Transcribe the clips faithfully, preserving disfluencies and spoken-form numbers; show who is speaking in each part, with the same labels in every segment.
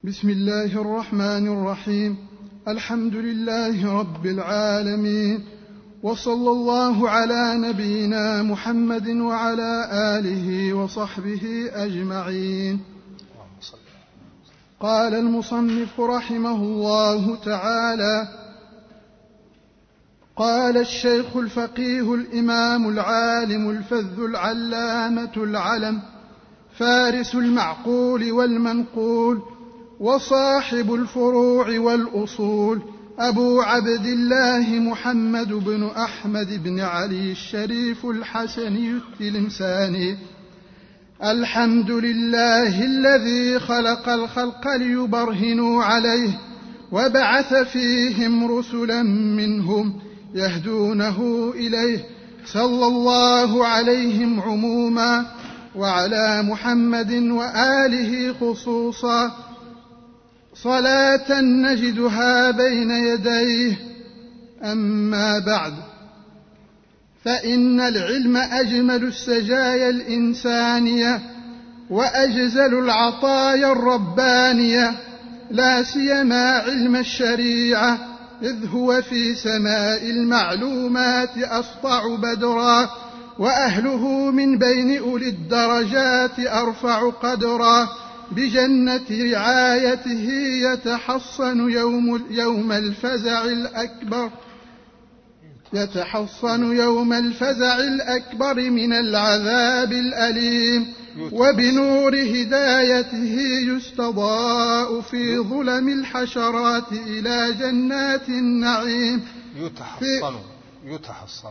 Speaker 1: بسم الله الرحمن الرحيم. الحمد لله رب العالمين، وصلى الله على نبينا محمد وعلى آله وصحبه أجمعين. قال المصنف رحمه الله تعالى: قال الشيخ الفقيه الإمام العالم الفذ العلامة العلم فارس المعقول والمنقول وصاحب الفروع والأصول أبو عبد الله محمد بن أحمد بن علي الشريف الحسني التلمساني: الحمد لله الذي خلق الخلق ليبرهنوا عليه، وبعث فيهم رسلا منهم يهدونه إليه، صلى الله عليهم عموما وعلى محمد وآله خصوصا، صلاة نجدها بين يديه. أما بعد، فإن العلم أجمل السجايا الإنسانية وأجزل العطايا الربانية، لا سيما علم الشريعة، إذ هو في سماء المعلومات أسطع بدرا، وأهله من بين أولي الدرجات أرفع قدرا، بجنة رعايته يتحصن يوم, يوم الفزع الأكبر يتحصن يوم الفزع الأكبر من العذاب الأليم، وبنور هدايته يستضاء في ظلم الحشرات إلى جنات النعيم.
Speaker 2: يتحصن يتحصن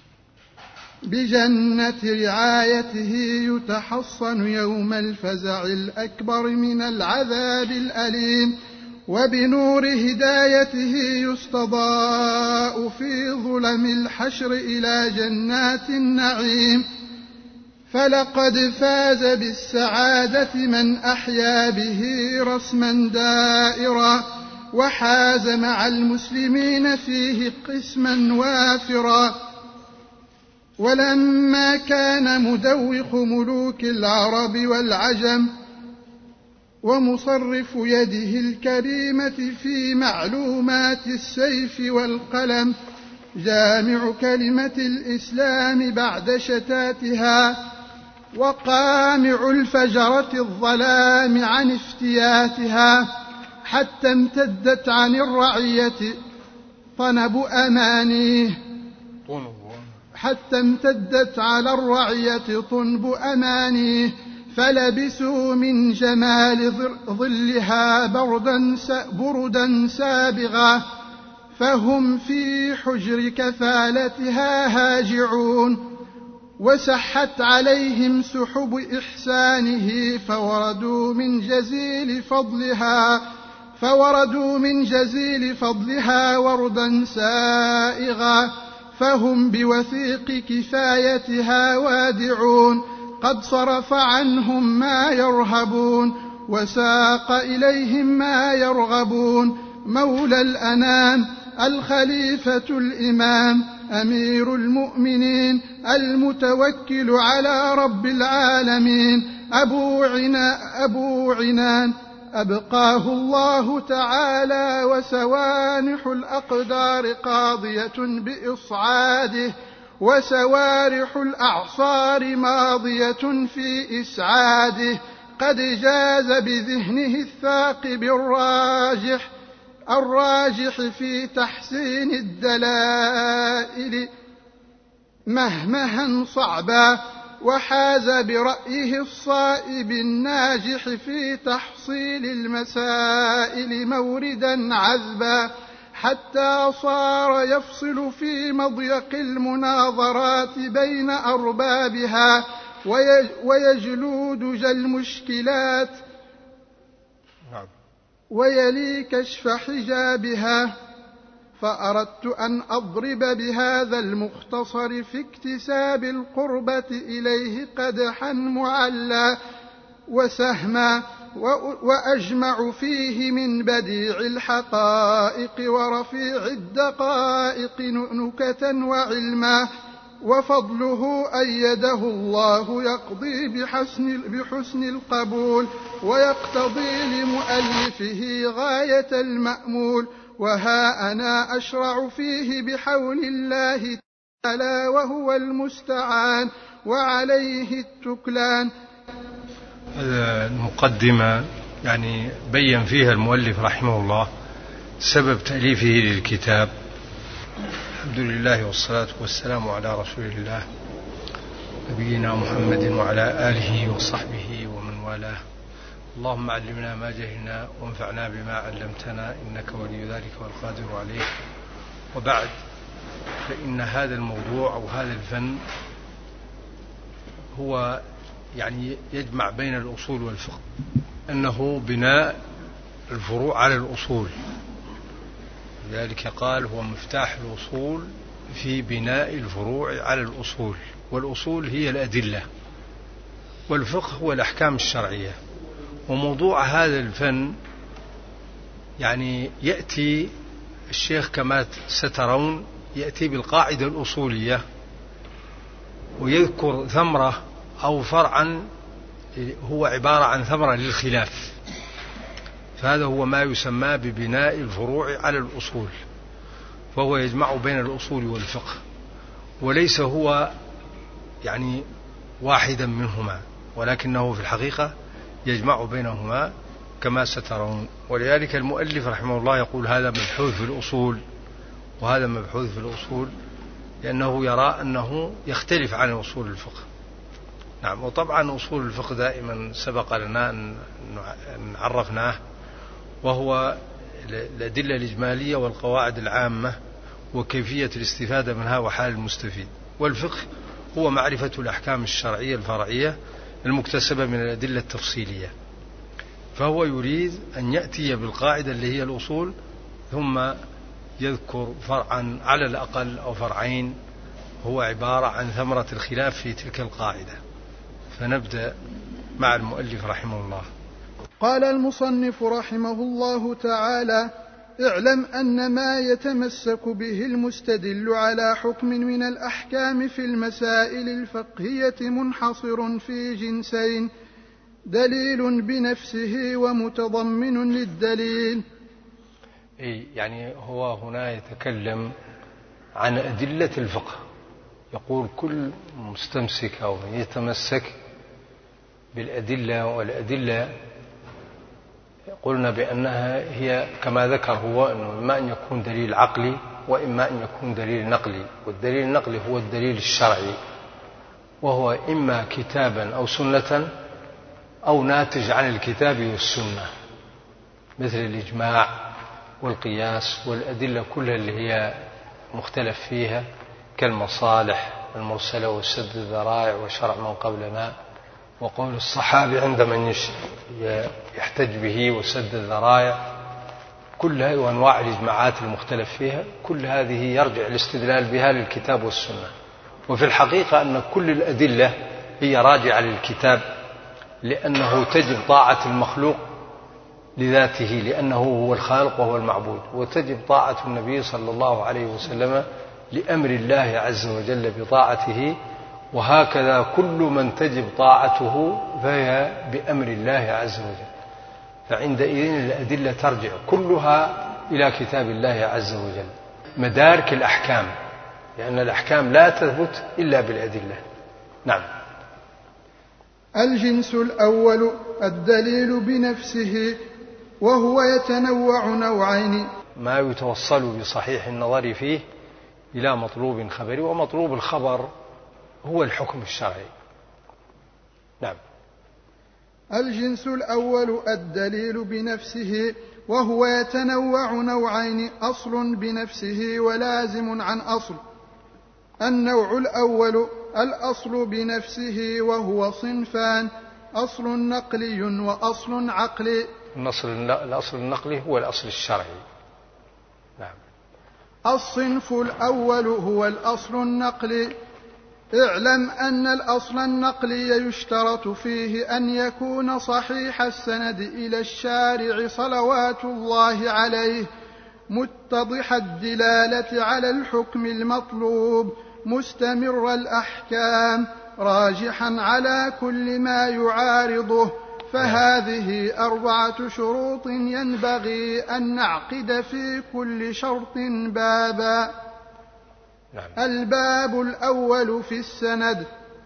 Speaker 1: بجنة رعايته يتحصن يوم الفزع الأكبر من العذاب الأليم، وبنور هدايته يستضاء في ظلم الحشر إلى جنات النعيم. فلقد فاز بالسعادة من أحيا به رسما دائرا، وحاز مع المسلمين فيه قسما وافرا. ولما كان مدوخ ملوك العرب والعجم ومصرف يده الكريمة في معلومات السيف والقلم جامع كلمة الإسلام بعد شتاتها، وقامع الفجرة الظلام عن افتياتها، حتى امتدت عن الرعية طنب أمانيه حتى امتدت على الرعية طنب أمانيه، فلبسوا من جمال ظلها بردا بردا سابغا، فهم في حجر كفالتها هاجعون. وسحت عليهم سحب إحسانه فوردوا من جزيل فضلها فوردوا من جزيل فضلها وردا سائغا، فهم بوثيق كفايتها وادعون، قد صرف عنهم ما يرهبون وساق إليهم ما يرغبون. مولى الأنام الخليفة الإمام أمير المؤمنين المتوكل على رب العالمين أبو عنان, أبو عنان أبقاه الله تعالى، وسوانح الأقدار قاضية بإصعاده، وسوارح الأعصار ماضية في إسعاده، قد جاز بذهنه الثاقب الراجح الراجح في تحسين الدلائل مهمها صعبا، وحاز برأيه الصائب الناجح في تحصيل المسائل موردا عذبا، حتى صار يفصل في مضيق المناظرات بين أربابها ويجلود دجى المشكلات ويلي كشف حجابها. فأردت أن أضرب بهذا المختصر في اكتساب القربة إليه قدحا معلى وسهما، وأجمع فيه من بديع الحقائق ورفيع الدقائق نكتا وعلما، وفضله أيده الله يقضي بحسن, بحسن القبول ويقتضي لمؤلفه غاية المأمول. وها أنا أشرع فيه بحول الله تعالى وهو المستعان وعليه التكلان.
Speaker 3: المقدمة يعني بين فيها المؤلف رحمه الله سبب تأليفه للكتاب. الحمد لله والصلاة والسلام على رسول الله نبينا محمد وعلى آله وصحبه ومن والاه. اللهم علمنا ما جهلنا وانفعنا بما علمتنا إنك ولي ذلك والقادر عليه. وبعد، فإن هذا الموضوع أو هذا الفن هو يعني يجمع بين الأصول والفقه، أنه بناء الفروع على الأصول، لذلك قال هو مفتاح الأصول في بناء الفروع على الأصول، والأصول هي الأدلة، والفقه هو الأحكام الشرعية. وموضوع هذا الفن يعني يأتي الشيخ كما سترون يأتي بالقاعدة الأصولية ويذكر ثمرة أو فرعا هو عبارة عن ثمرة للخلاف، فهذا هو ما يسمى ببناء الفروع على الأصول، فهو يجمع بين الأصول والفقه، وليس هو يعني واحدا منهما، ولكنه في الحقيقة يجمع بينهما كما سترون. ولذلك المؤلف رحمه الله يقول هذا مبحوث في الأصول وهذا مبحوث في الأصول، لأنه يرى أنه يختلف عن أصول الفقه. نعم، وطبعا أصول الفقه دائما سبق لنا أن عرفناه، وهو الأدلة الإجمالية والقواعد العامة وكيفية الاستفادة منها وحال المستفيد. والفقه هو معرفة الأحكام الشرعية الفرعية المكتسبة من الأدلة التفصيلية. فهو يريد أن يأتي بالقاعدة اللي هي الأصول، ثم يذكر فرعا على الأقل أو فرعين هو عبارة عن ثمرة الخلاف في تلك القاعدة. فنبدأ مع المؤلف رحمه الله.
Speaker 1: قال المصنف رحمه الله تعالى: اعلم أن ما يتمسك به المستدل على حكم من الأحكام في المسائل الفقهية منحصر في جنسين: دليل بنفسه ومتضمن للدليل.
Speaker 3: يعني هو هنا يتكلم عن أدلة الفقه، يقول كل مستمسك أو يتمسك بالأدلة، والأدلة قلنا بأنها هي كما ذكر هو أنه إما أن يكون دليل عقلي وإما أن يكون دليل نقلي. والدليل النقلي هو الدليل الشرعي، وهو إما كتابا أو سنة أو ناتج عن الكتاب والسنة، مثل الإجماع والقياس والأدلة كلها اللي هي مختلف فيها، كالمصالح المرسلة وسد الذرائع وشرع من قبلنا وقول الصحابي عند من يحتج به وسد الذرائع، كل هذه وأنواع الإجماعات المختلف فيها، كل هذه يرجع الاستدلال بها للكتاب والسنة. وفي الحقيقة أن كل الأدلة هي راجعة للكتاب، لأنه تجب طاعة المخلوق لذاته لأنه هو الخالق وهو المعبود، وتجب طاعة النبي صلى الله عليه وسلم لأمر الله عز وجل بطاعته، وهكذا كل من تجب طاعته فهي بأمر الله عز وجل. فعندئذ الأدلة ترجع كلها إلى كتاب الله عز وجل، مدارك الأحكام، لأن الأحكام لا تثبت إلا بالأدلة. نعم.
Speaker 1: الجنس الأول الدليل بنفسه، وهو يتنوع نوعين:
Speaker 3: ما يتوصل بصحيح النظر فيه إلى مطلوب خبري، ومطلوب الخبر هو الحكم الشرعي. نعم.
Speaker 1: الجنس الأول الدليل بنفسه، وهو يتنوع نوعين: أصل بنفسه ولازم عن أصل. النوع الأول الأصل بنفسه، وهو صنفان: أصل نقلي وأصل عقلي.
Speaker 3: الأصل النقلي هو الأصل الشرعي. نعم.
Speaker 1: الصنف الأول هو الأصل النقلي. اعلم أن الأصل النقلي يشترط فيه أن يكون صحيح السند إلى الشارع صلوات الله عليه، متضح الدلالة على الحكم المطلوب، مستمر الأحكام راجحا على كل ما يعارضه. فهذه أربعة شروط ينبغي أن نعقد في كل شرط بابا. الباب الأول في السند.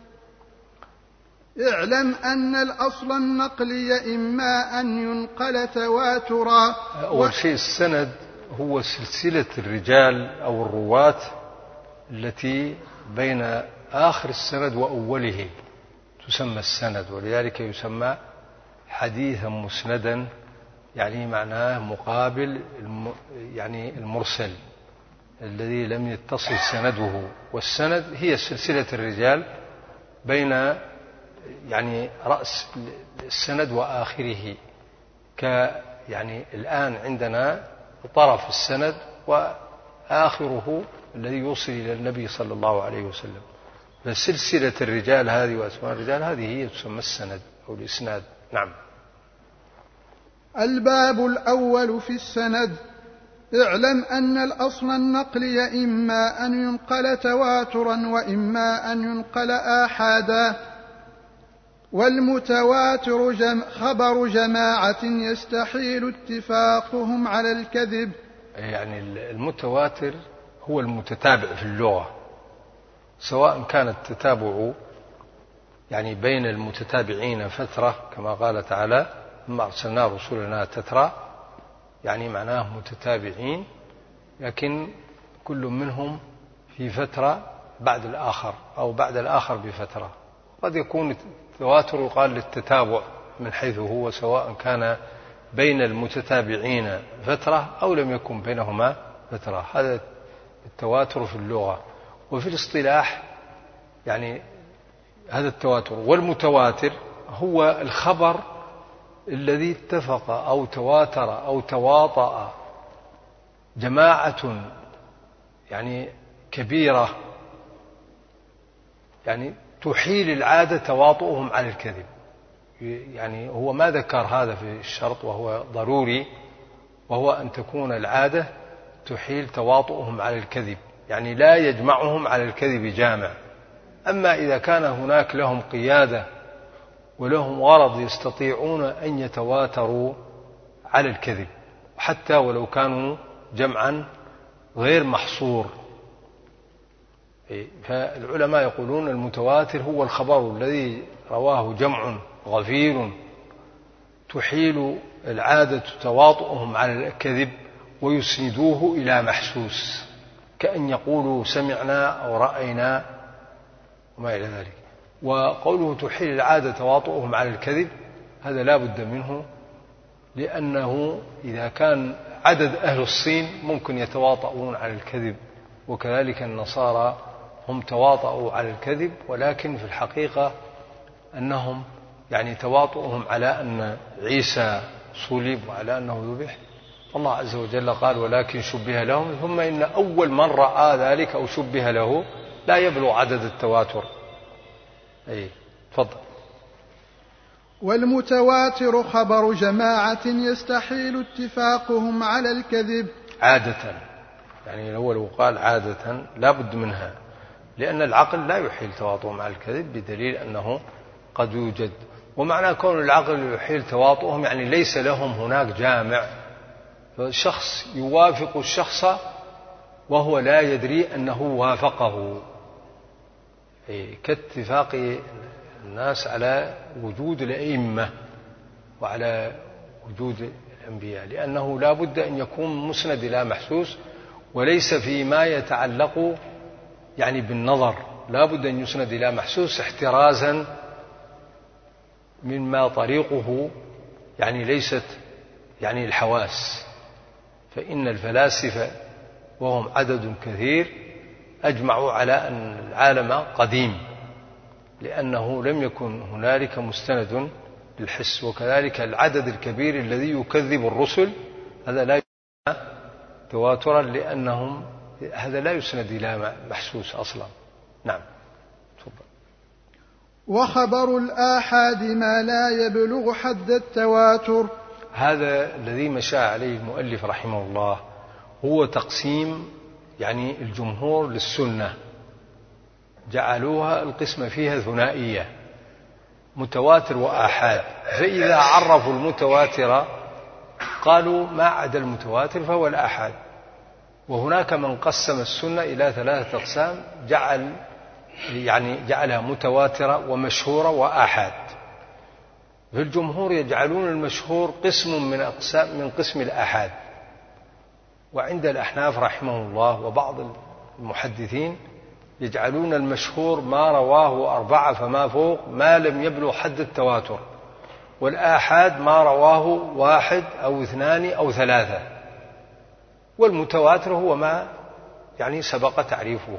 Speaker 1: اعلم أن الأصل النقلي إما أن ينقل تواترا.
Speaker 3: أول شيء السند هو سلسلة الرجال أو الرواة التي بين آخر السند وأوله تسمى السند، ولذلك يسمى حديثا مسندا، يعني معناه مقابل يعني المرسل الذي لم يتصل سنده. والسند هي سلسلة الرجال بين يعني رأس السند وآخره، ك يعني الآن عندنا طرف السند وآخره الذي يوصل إلى النبي صلى الله عليه وسلم. فسلسلة الرجال هذه وأسماء الرجال هذه هي تسمى السند أو الإسناد. نعم.
Speaker 1: الباب الأول في السند. اعلم أن الأصل النقلي إما أن ينقل تواترا وإما أن ينقل آحادا. والمتواتر جم خبر جماعة يستحيل اتفاقهم على الكذب.
Speaker 3: يعني المتواتر هو المتتابع في اللغة، سواء كان التتابع يعني بين المتتابعين فترة كما قال تعالى ثم أرسلنا رسلنا تترى، يعني معناه متتابعين لكن كل منهم في فترة بعد الآخر أو بعد الآخر بفترة. قد يكون التواتر يقال للتتابع من حيث هو، سواء كان بين المتتابعين فترة أو لم يكن بينهما فترة. هذا التواتر في اللغة. وفي الاصطلاح يعني هذا التواتر. والمتواتر هو الخبر الذي اتفق أو تواتر أو تواطأ جماعة يعني كبيرة، يعني تحيل العادة تواطؤهم على الكذب. يعني هو ما ذكر هذا في الشرط وهو ضروري، وهو أن تكون العادة تحيل تواطؤهم على الكذب، يعني لا يجمعهم على الكذب جامع. أما إذا كان هناك لهم قيادة ولهم غرض يستطيعون أن يتواتروا على الكذب حتى ولو كانوا جمعا غير محصور. فالعلماء يقولون المتواتر هو الخبر الذي رواه جمع غفير تحيل العادة تواطؤهم على الكذب ويسندوه إلى محسوس، كأن يقولوا سمعنا أو رأينا وما إلى ذلك. وقوله تحيل العادة تواطؤهم على الكذب هذا لا بد منه، لأنه إذا كان عدد أهل الصين ممكن يتواطؤون على الكذب، وكذلك النصارى هم تواطؤوا على الكذب، ولكن في الحقيقة أنهم يعني تواطؤهم على أن عيسى صلب وعلى أنه ذبح. الله عز وجل قال ولكن شبه لهم، ثم إن أول من رأى ذلك أو شبه له لا يبلغ عدد التواتر. أي تفضل.
Speaker 1: والمتواتر خبر جماعة يستحيل اتفاقهم على الكذب
Speaker 3: عادة، يعني الأول وقال عادة لا بد منها، لأن العقل لا يحيل تواطؤهم على الكذب بدليل أنه قد يوجد. ومعنى كون العقل يحيل تواطؤهم يعني ليس لهم هناك جامع، فالشخص يوافق الشخص وهو لا يدري أنه وافقه، كاتفاق الناس على وجود الأئمة وعلى وجود الأنبياء، لأنه لا بد أن يكون مسند إلى محسوس، وليس فيما يتعلق يعني بالنظر، لا بد أن يسند إلى محسوس احترازا مما طريقه يعني ليست يعني الحواس. فإن الفلاسفة وهم عدد كثير أجمعوا على أن العالم قديم، لأنه لم يكن هنالك مستند للحس. وكذلك العدد الكبير الذي يكذب الرسل هذا لا يسمى تواترا، لأنهم هذا لا يسند إلى محسوس أصلا. نعم تفضل.
Speaker 1: وخبر الآحاد ما لا يبلغ حد التواتر.
Speaker 3: هذا الذي مشى عليه المؤلف رحمه الله هو تقسيم يعني الجمهور للسنة، جعلوها القسمة فيها ثنائية، متواتر وآحاد، فإذا عرفوا المتواتر قالوا ما عدا المتواتر فهو الآحاد. وهناك من قسم السنة إلى ثلاثة أقسام، جعل يعني جعلها متواترة ومشهورة وآحاد. في الجمهور يجعلون المشهور قسم من أقسام من قسم الآحاد، وعند الأحناف رحمه الله وبعض المحدثين يجعلون المشهور ما رواه أربعة فما فوق ما لم يبلغ حد التواتر، والآحاد ما رواه واحد أو اثنان أو ثلاثة، والمتواتر هو ما يعني سبق تعريفه.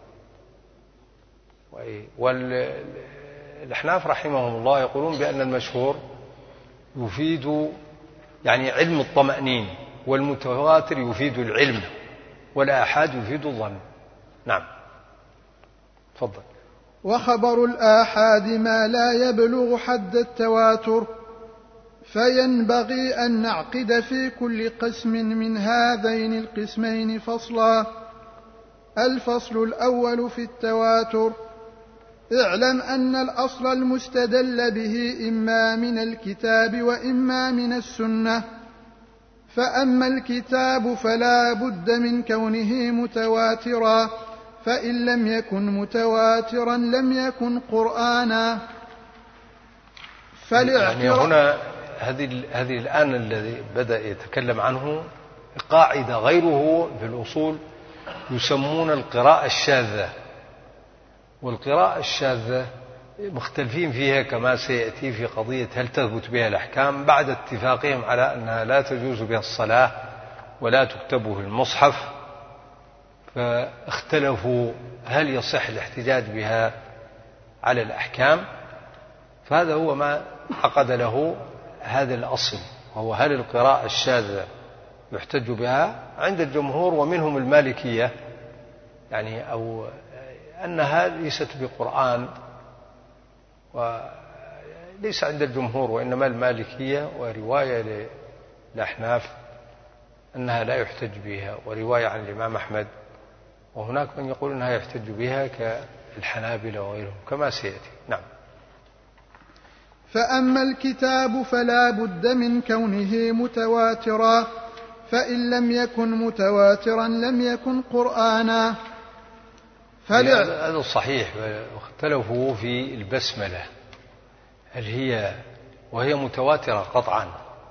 Speaker 3: والأحناف رحمهم الله يقولون بأن المشهور يفيد يعني علم الطمأنين، والمتواتر يفيد العلم، والآحاد يفيد الظن. نعم، تفضل.
Speaker 1: وخبر الآحاد ما لا يبلغ حد التواتر، فينبغي أن نعقد في كل قسم من هذين القسمين فصلا. الفصل الأول في التواتر: اعلم أن الأصل المستدل به إما من الكتاب وإما من السنة، فأما الكتاب فلا بد من كونه متواترا، فإن لم يكن متواترا لم يكن قرآنا.
Speaker 3: يعني هنا هذه هذه الآن الذي بدأ يتكلم عنه قاعدة غيره في الأصول يسمون القراءة الشاذة، والقراءة الشاذة مختلفين فيها كما سيأتي في قضية هل تثبت بها الأحكام، بعد اتفاقهم على أنها لا تجوز بها الصلاة ولا تكتب في المصحف، فاختلفوا هل يصح الاحتجاج بها على الأحكام. فهذا هو ما عقد له هذا الأصل، وهو هل القراءة الشاذة يحتج بها عند الجمهور ومنهم المالكية، يعني أو أنها ليست بقرآن، وليس عند الجمهور وإنما المالكية، ورواية للأحناف أنها لا يحتج بها، ورواية عن الإمام أحمد، وهناك من يقول أنها يحتج بها كالحنابلة وغيرهم كما سيأتي. نعم.
Speaker 1: فأما الكتاب فلا بد من كونه متواترا، فإن لم يكن متواترا لم يكن قرآنا.
Speaker 3: هذا صحيح. واختلفوا في البسملة هل هي وهي متواترة قطعا،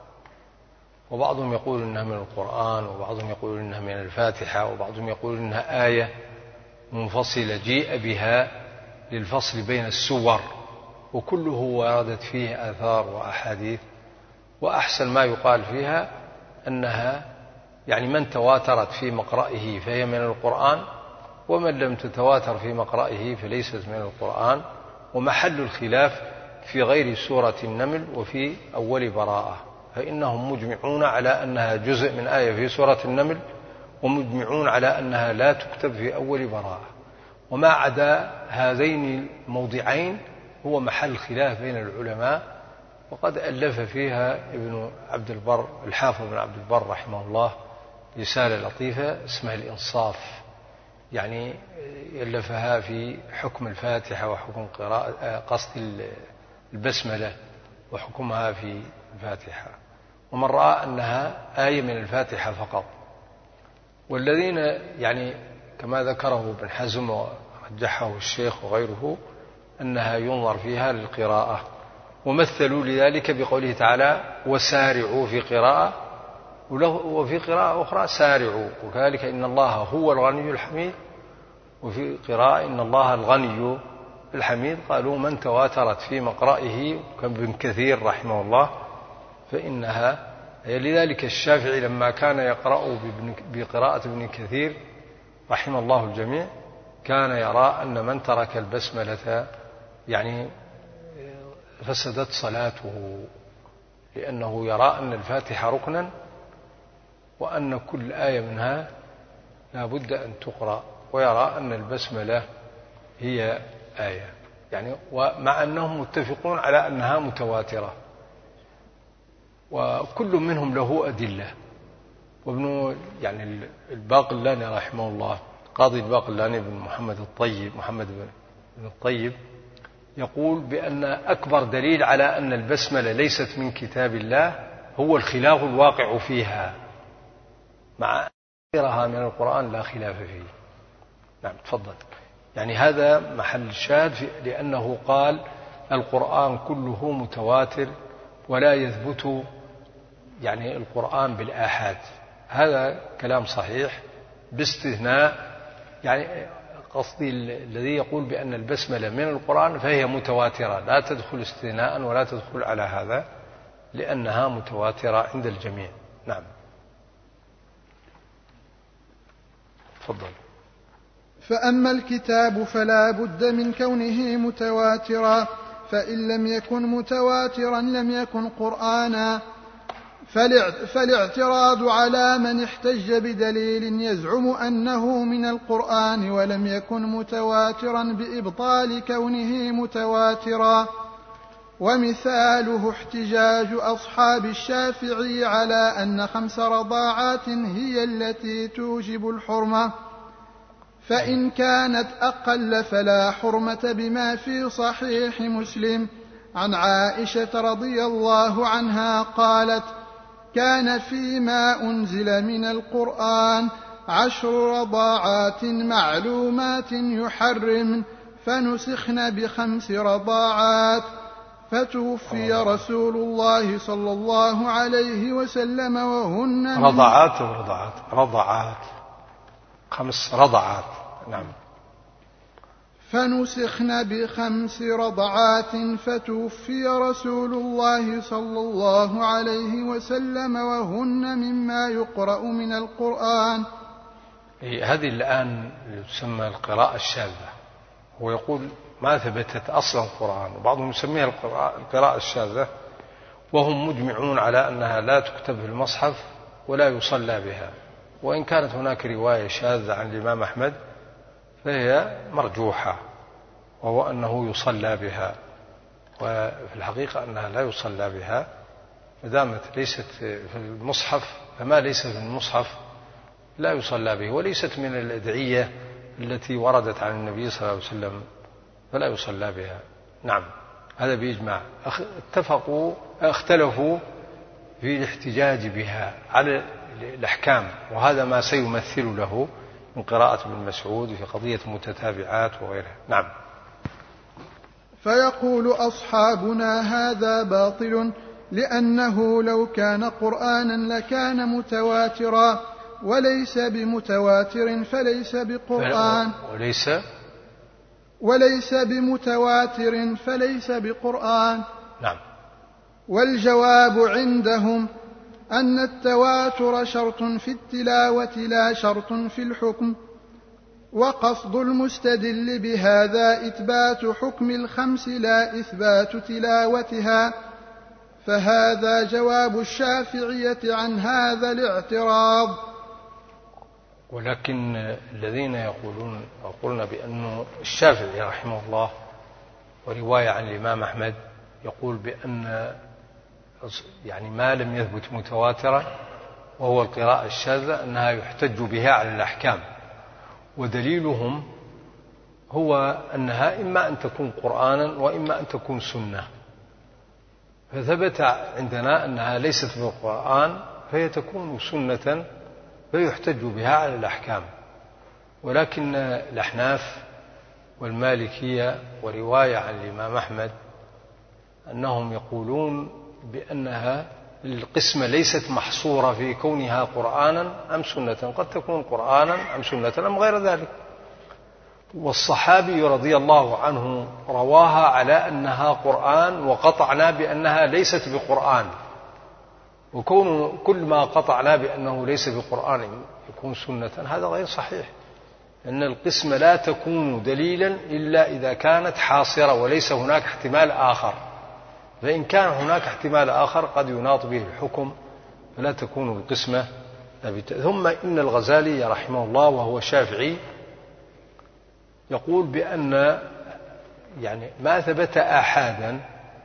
Speaker 3: وبعضهم يقول إنها من القرآن، وبعضهم يقول إنها من الفاتحة، وبعضهم يقول إنها آية منفصلة جيء بها للفصل بين السور، وكله وردت فيه آثار وأحاديث. وأحسن ما يقال فيها أنها يعني من تواترت في مقرئه فهي من القرآن، ومن لم تتواتر في مقرئه فليست من القرآن. ومحل الخلاف في غير سورة النمل وفي أول براءة، فإنهم مجمعون على أنها جزء من آية في سورة النمل، ومجمعون على أنها لا تكتب في أول براءة. وما عدا هذين الموضعين هو محل خلاف بين العلماء، وقد ألف فيها ابن عبد البر الحافظ بن عبد البر رحمه الله رسالة لطيفة اسمها الإنصاف، يعني ألفها في حكم الفاتحة وحكم قراءة قصد البسملة وحكمها في الفاتحة، ومن رأى أنها آية من الفاتحة فقط. والذين يعني كما ذكره ابن حزم ورجحه الشيخ وغيره أنها ينظر فيها للقراءة، ومثلوا لذلك بقوله تعالى وسارعوا في قراءة، وفي قراءة أخرى سارعوا، وكذلك إن الله هو الغني الحميد، وفي قراءة إن الله الغني الحميد. قالوا من تواترت في مقرئه كابن كثير رحمه الله فإنها. لذلك الشافعي لما كان يقرأ بقراءة ابن كثير رحمه الله الجميع كان يرى أن من ترك البسملة يعني فسدت صلاته، لأنه يرى أن الفاتحة ركنا، وأن كل آية منها لا بد أن تقرأ، ويرى أن البسملة هي آية، يعني ومع أنهم متفقون على أنها متواترة، وكل منهم له أدلة. وابن يعني الباقلاني رحمه الله قاضي الباقلاني بن محمد الطيب محمد بن ابن الطيب يقول بأن أكبر دليل على أن البسملة ليست من كتاب الله هو الخلاف الواقع فيها، مع غيرها من القرآن لا خلاف فيه. نعم تفضل. يعني هذا محل الشاهد، لأنه قال القرآن كله متواتر ولا يثبت يعني القرآن بالآحاد. هذا كلام صحيح باستثناء، يعني قصدي الذي يقول بأن البسملة من القرآن فهي متواترة، لا تدخل استثناء ولا تدخل على هذا، لأنها متواترة عند الجميع. نعم تفضل.
Speaker 1: فأما الكتاب فلا بد من كونه متواترا، فإن لم يكن متواترا لم يكن قرآنا. فالاعتراض على من احتج بدليل يزعم أنه من القرآن ولم يكن متواترا بإبطال كونه متواترا. ومثاله احتجاج أصحاب الشافعي على أن خمس رضاعات هي التي توجب الحرمة، فإن كانت أقل فلا حرمة بما في صحيح مسلم عن عائشة رضي الله عنها قالت: كان فيما أنزل من القرآن عشر رضاعات معلومات يحرم، فنسخن بخمس رضاعات، فتوفي رسول الله صلى الله عليه وسلم وهن
Speaker 3: رضعات ورضعات رضعات خمس رضعات. نعم.
Speaker 1: فنسخن بخمس رضعات، فتوفي رسول الله صلى الله عليه وسلم وهن مما يقرأ من القرآن.
Speaker 3: هذه الآن تسمى القراءة الشاذة. هو يقول ما ثبتت أصلا القرآن، وبعضهم يسميها القراءة الشاذة، وهم مجمعون على أنها لا تكتب في المصحف ولا يصلى بها، وإن كانت هناك رواية شاذة عن الإمام أحمد فهي مرجوحة، وهو أنه يصلى بها، وفي الحقيقة أنها لا يصلى بها مدامت ليست في المصحف، فما ليس في المصحف لا يصلى به، وليست من الأدعية التي وردت عن النبي صلى الله عليه وسلم فلا يصلى بها. نعم هذا بإجماع. اتفقوا اختلفوا في الاحتجاج بها على الأحكام، وهذا ما سيمثل له من قراءة ابن مسعود في قضية متتابعات وغيرها. نعم.
Speaker 1: فيقول أصحابنا هذا باطل، لأنه لو كان قرآنا لكان متواترا، وليس بمتواتر فليس بقرآن
Speaker 3: وليس
Speaker 1: وليس بمتواتر فليس بقرآن.
Speaker 3: نعم.
Speaker 1: والجواب عندهم أن التواتر شرط في التلاوة لا شرط في الحكم، وقصد المستدل بهذا إثبات حكم الخمس لا إثبات تلاوتها، فهذا جواب الشافعية عن هذا الاعتراض.
Speaker 3: ولكن الذين يقولون يقولون بأن الشافعي رحمه الله ورواية عن الإمام أحمد يقول بأن يعني ما لم يثبت متواترا وهو القراءة الشاذة أنها يحتج بها على الأحكام، ودليلهم هو أنها إما أن تكون قرآنا وإما أن تكون سنة، فثبت عندنا أنها ليست بالقرآن فهي تكون سنة فيحتج بها على الأحكام. ولكن الأحناف والمالكية ورواية عن الإمام أحمد أنهم يقولون بأنها القسمة ليست محصورة في كونها قرآنا أم سنة، قد تكون قرآنا أم سنة أم غير ذلك. والصحابي رضي الله عنه رواها على أنها قرآن وقطعنا بأنها ليست بقرآن، وكون كل ما قطعنا بأنه ليس بقرآن يكون سنة هذا غير صحيح، أن القسمة لا تكون دليلا إلا إذا كانت حاصرة وليس هناك احتمال آخر، فإن كان هناك احتمال آخر قد يناط به الحكم فلا تكون القسمة. ثم إن الغزالي رحمه الله وهو شافعي يقول بأن يعني ما ثبت آحادا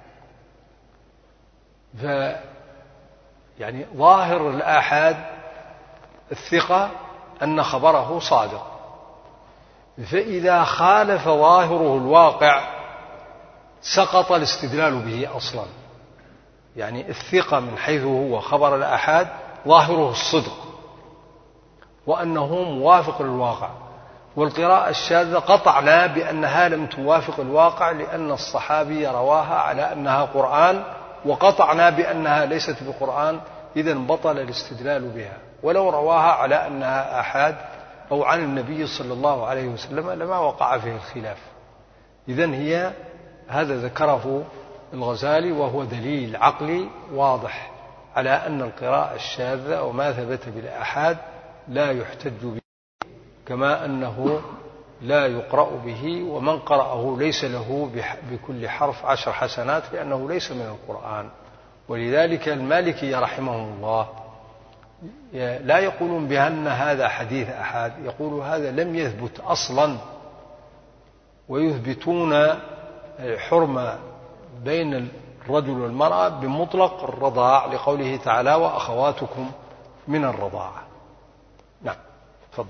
Speaker 3: ف يعني ظاهر الآحاد الثقة أن خبره صادق، فإذا خالف ظاهره الواقع سقط الاستدلال به أصلا. يعني الثقة من حيث هو خبر الآحاد ظاهره الصدق وأنه موافق للواقع، والقراءة الشاذة قطعنا بأنها لم توافق الواقع لأن الصحابي رواها على أنها قرآن، وقطعنا بأنها ليست بقرآن، إذن بطل الاستدلال بها. ولو رواها على أنها آحاد أو عن النبي صلى الله عليه وسلم لما وقع فيه الخلاف. إذن هي هذا ذكره الغزالي وهو دليل عقلي واضح على أن القراءة الشاذة وما ثبت بالآحاد لا يحتج به، كما أنه لا يقرأ به، ومن قرأه ليس له بكل حرف عشر حسنات لأنه ليس من القرآن. ولذلك المالكي رحمه الله لا يقولون بأن هذا حديث أحاد، يقول هذا لم يثبت أصلا، ويثبتون حرمة بين الرجل والمرأة بمطلق الرضاع لقوله تعالى وأخواتكم من الرضاعة. نعم تفضل.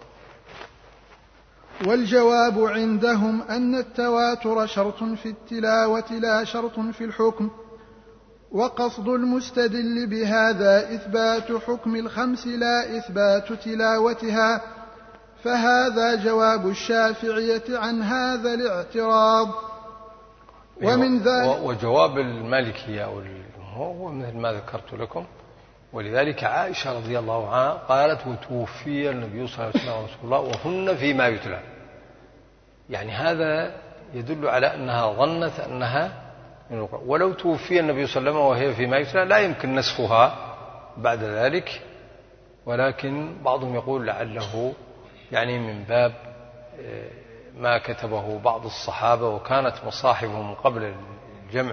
Speaker 1: والجواب عندهم أن التواتر شرط في التلاوة لا شرط في الحكم، وقصد المستدل بهذا إثبات حكم الخمس لا إثبات تلاوتها، فهذا جواب الشافعية عن هذا الاعتراض. ومن ذلك
Speaker 3: وجواب المالكية أو الجمهور هو مثل ما ذكرت لكم. ولذلك عائشة رضي الله عنها قالت وتوفي النبي صلى الله عليه وسلم ورسول الله وهن فيما يتلى، يعني هذا يدل على أنها ظنت أنها من القرآن. ولو توفي النبي صلى الله عليه وسلم وهي فيما يتلى لا يمكن نسخها بعد ذلك، ولكن بعضهم يقول لعله يعني من باب ما كتبه بعض الصحابة، وكانت مصاحبهم قبل الجمع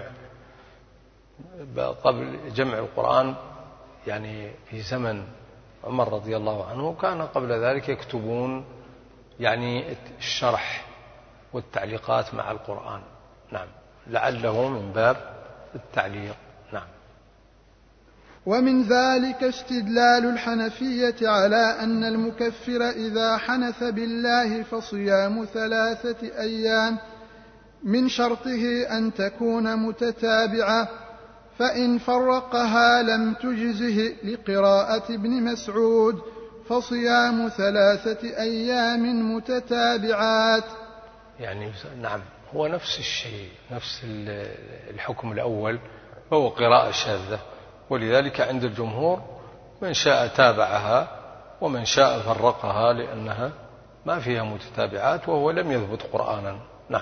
Speaker 3: قبل جمع القرآن يعني في زمن عمر رضي الله عنه، كان قبل ذلك يكتبون يعني الشرح والتعليقات مع القرآن. نعم لعله من باب التعليق. نعم.
Speaker 1: ومن ذلك استدلال الحنفية على أن المكفر إذا حنث بالله فصيام ثلاثة أيام من شرطه أن تكون متتابعة، فإن فرقها لم تجزه، لقراءة ابن مسعود فصيام ثلاثة أيام متتابعات.
Speaker 3: يعني نعم هو نفس الشيء، نفس الحكم الأول، هو قراءة شاذة. ولذلك عند الجمهور من شاء تابعها ومن شاء فرقها لأنها ما فيها متتابعات وهو لم يثبت قرآنا. نعم.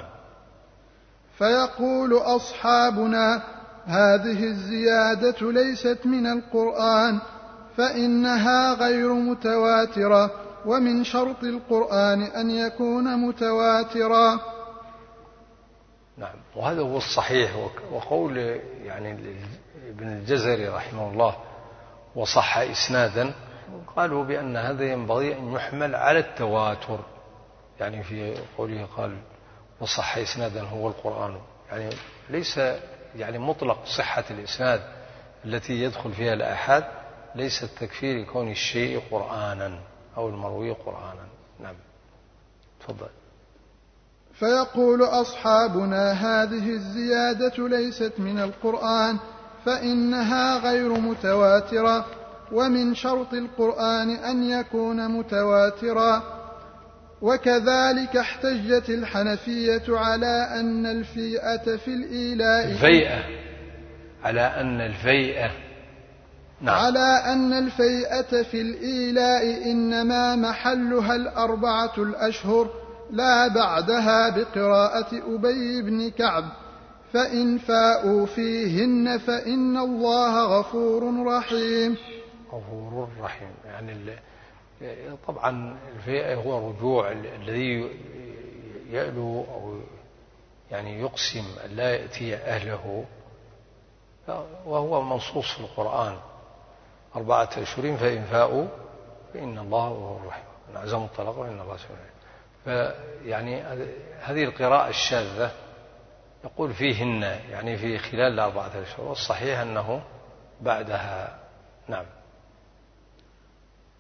Speaker 1: فيقول أصحابنا هذه الزيادة ليست من القرآن فإنها غير متواترة، ومن شرط القرآن أن يكون متواترا.
Speaker 3: نعم وهذا هو الصحيح. وقول يعني ابن الجزري رحمه الله وصح إسنادا، قالوا بأن هذا ينبغي أن يحمل على التواتر، يعني في قوله قال وصح إسنادا هو القرآن، يعني ليس يعني مطلق صحة الإسناد التي يدخل فيها الآحاد ليس التكفير كون الشيء قرآنا أو المروي قرآنا. نعم تفضل.
Speaker 1: فيقول أصحابنا هذه الزيادة ليست من القرآن فإنها غير متواترة، ومن شرط القرآن أن يكون متواترا. وكذلك احتجت الحنفية على أن الفيئة في الإيلاء
Speaker 3: الفيئة على أن الفيئة نعم.
Speaker 1: على أن الفيئة في الإيلاء إنما محلها الأربعة الأشهر لا بعدها، بقراءة أبي بن كعب فإن فاءوا فيهن فإن الله غفور رحيم.
Speaker 3: غفور رحيم يعني طبعا الفيئة هو الرجوع الذي يألو أو يعني يقسم أن لا يأتي أهله، وهو منصوص في القرآن أربعة أشهر فإن فاءوا فإن الله غفور رحيم، إن عزموا الطلاق فإن الله سميع عليم. فيعني هذه القراءة الشاذة يقول فيهن يعني في خلال الأربعة أشهر، والصحيح أنه بعدها. نعم.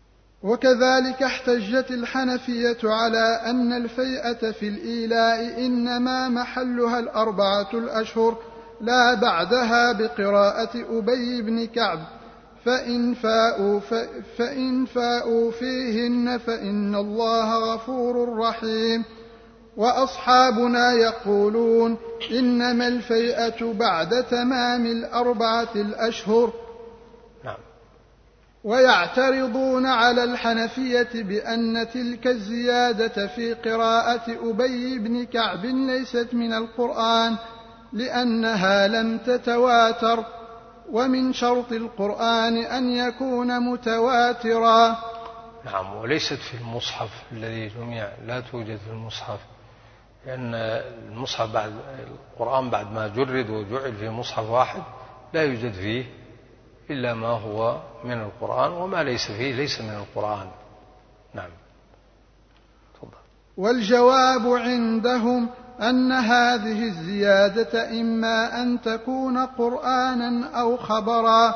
Speaker 1: وكذلك احتجت الحنفية على أن الفيئة في الإيلاء إنما محلها الأربعة الأشهر لا بعدها بقراءة أبي بن كعب، فإن فاءوا, فإن فاءوا فيهن فإن الله غفور رحيم. وأصحابنا يقولون إنما الفيئة بعد تمام الأربعة الأشهر.
Speaker 3: نعم.
Speaker 1: ويعترضون على الحنفية بأن تلك الزيادة في قراءة أبي بن كعب ليست من القرآن لأنها لم تتواتر، ومن شرط القرآن أن يكون متواترا.
Speaker 3: نعم. وليست في المصحف الذي جمع، لا توجد في المصحف، لأن المصحف بعد القرآن بعد ما جرد وجعل في مصحف واحد لا يوجد فيه إلا ما هو من القرآن، وما ليس فيه ليس من القرآن. نعم. تفضل.
Speaker 1: والجواب عندهم أن هذه الزيادة إما أن تكون قرآنا أو خبرا،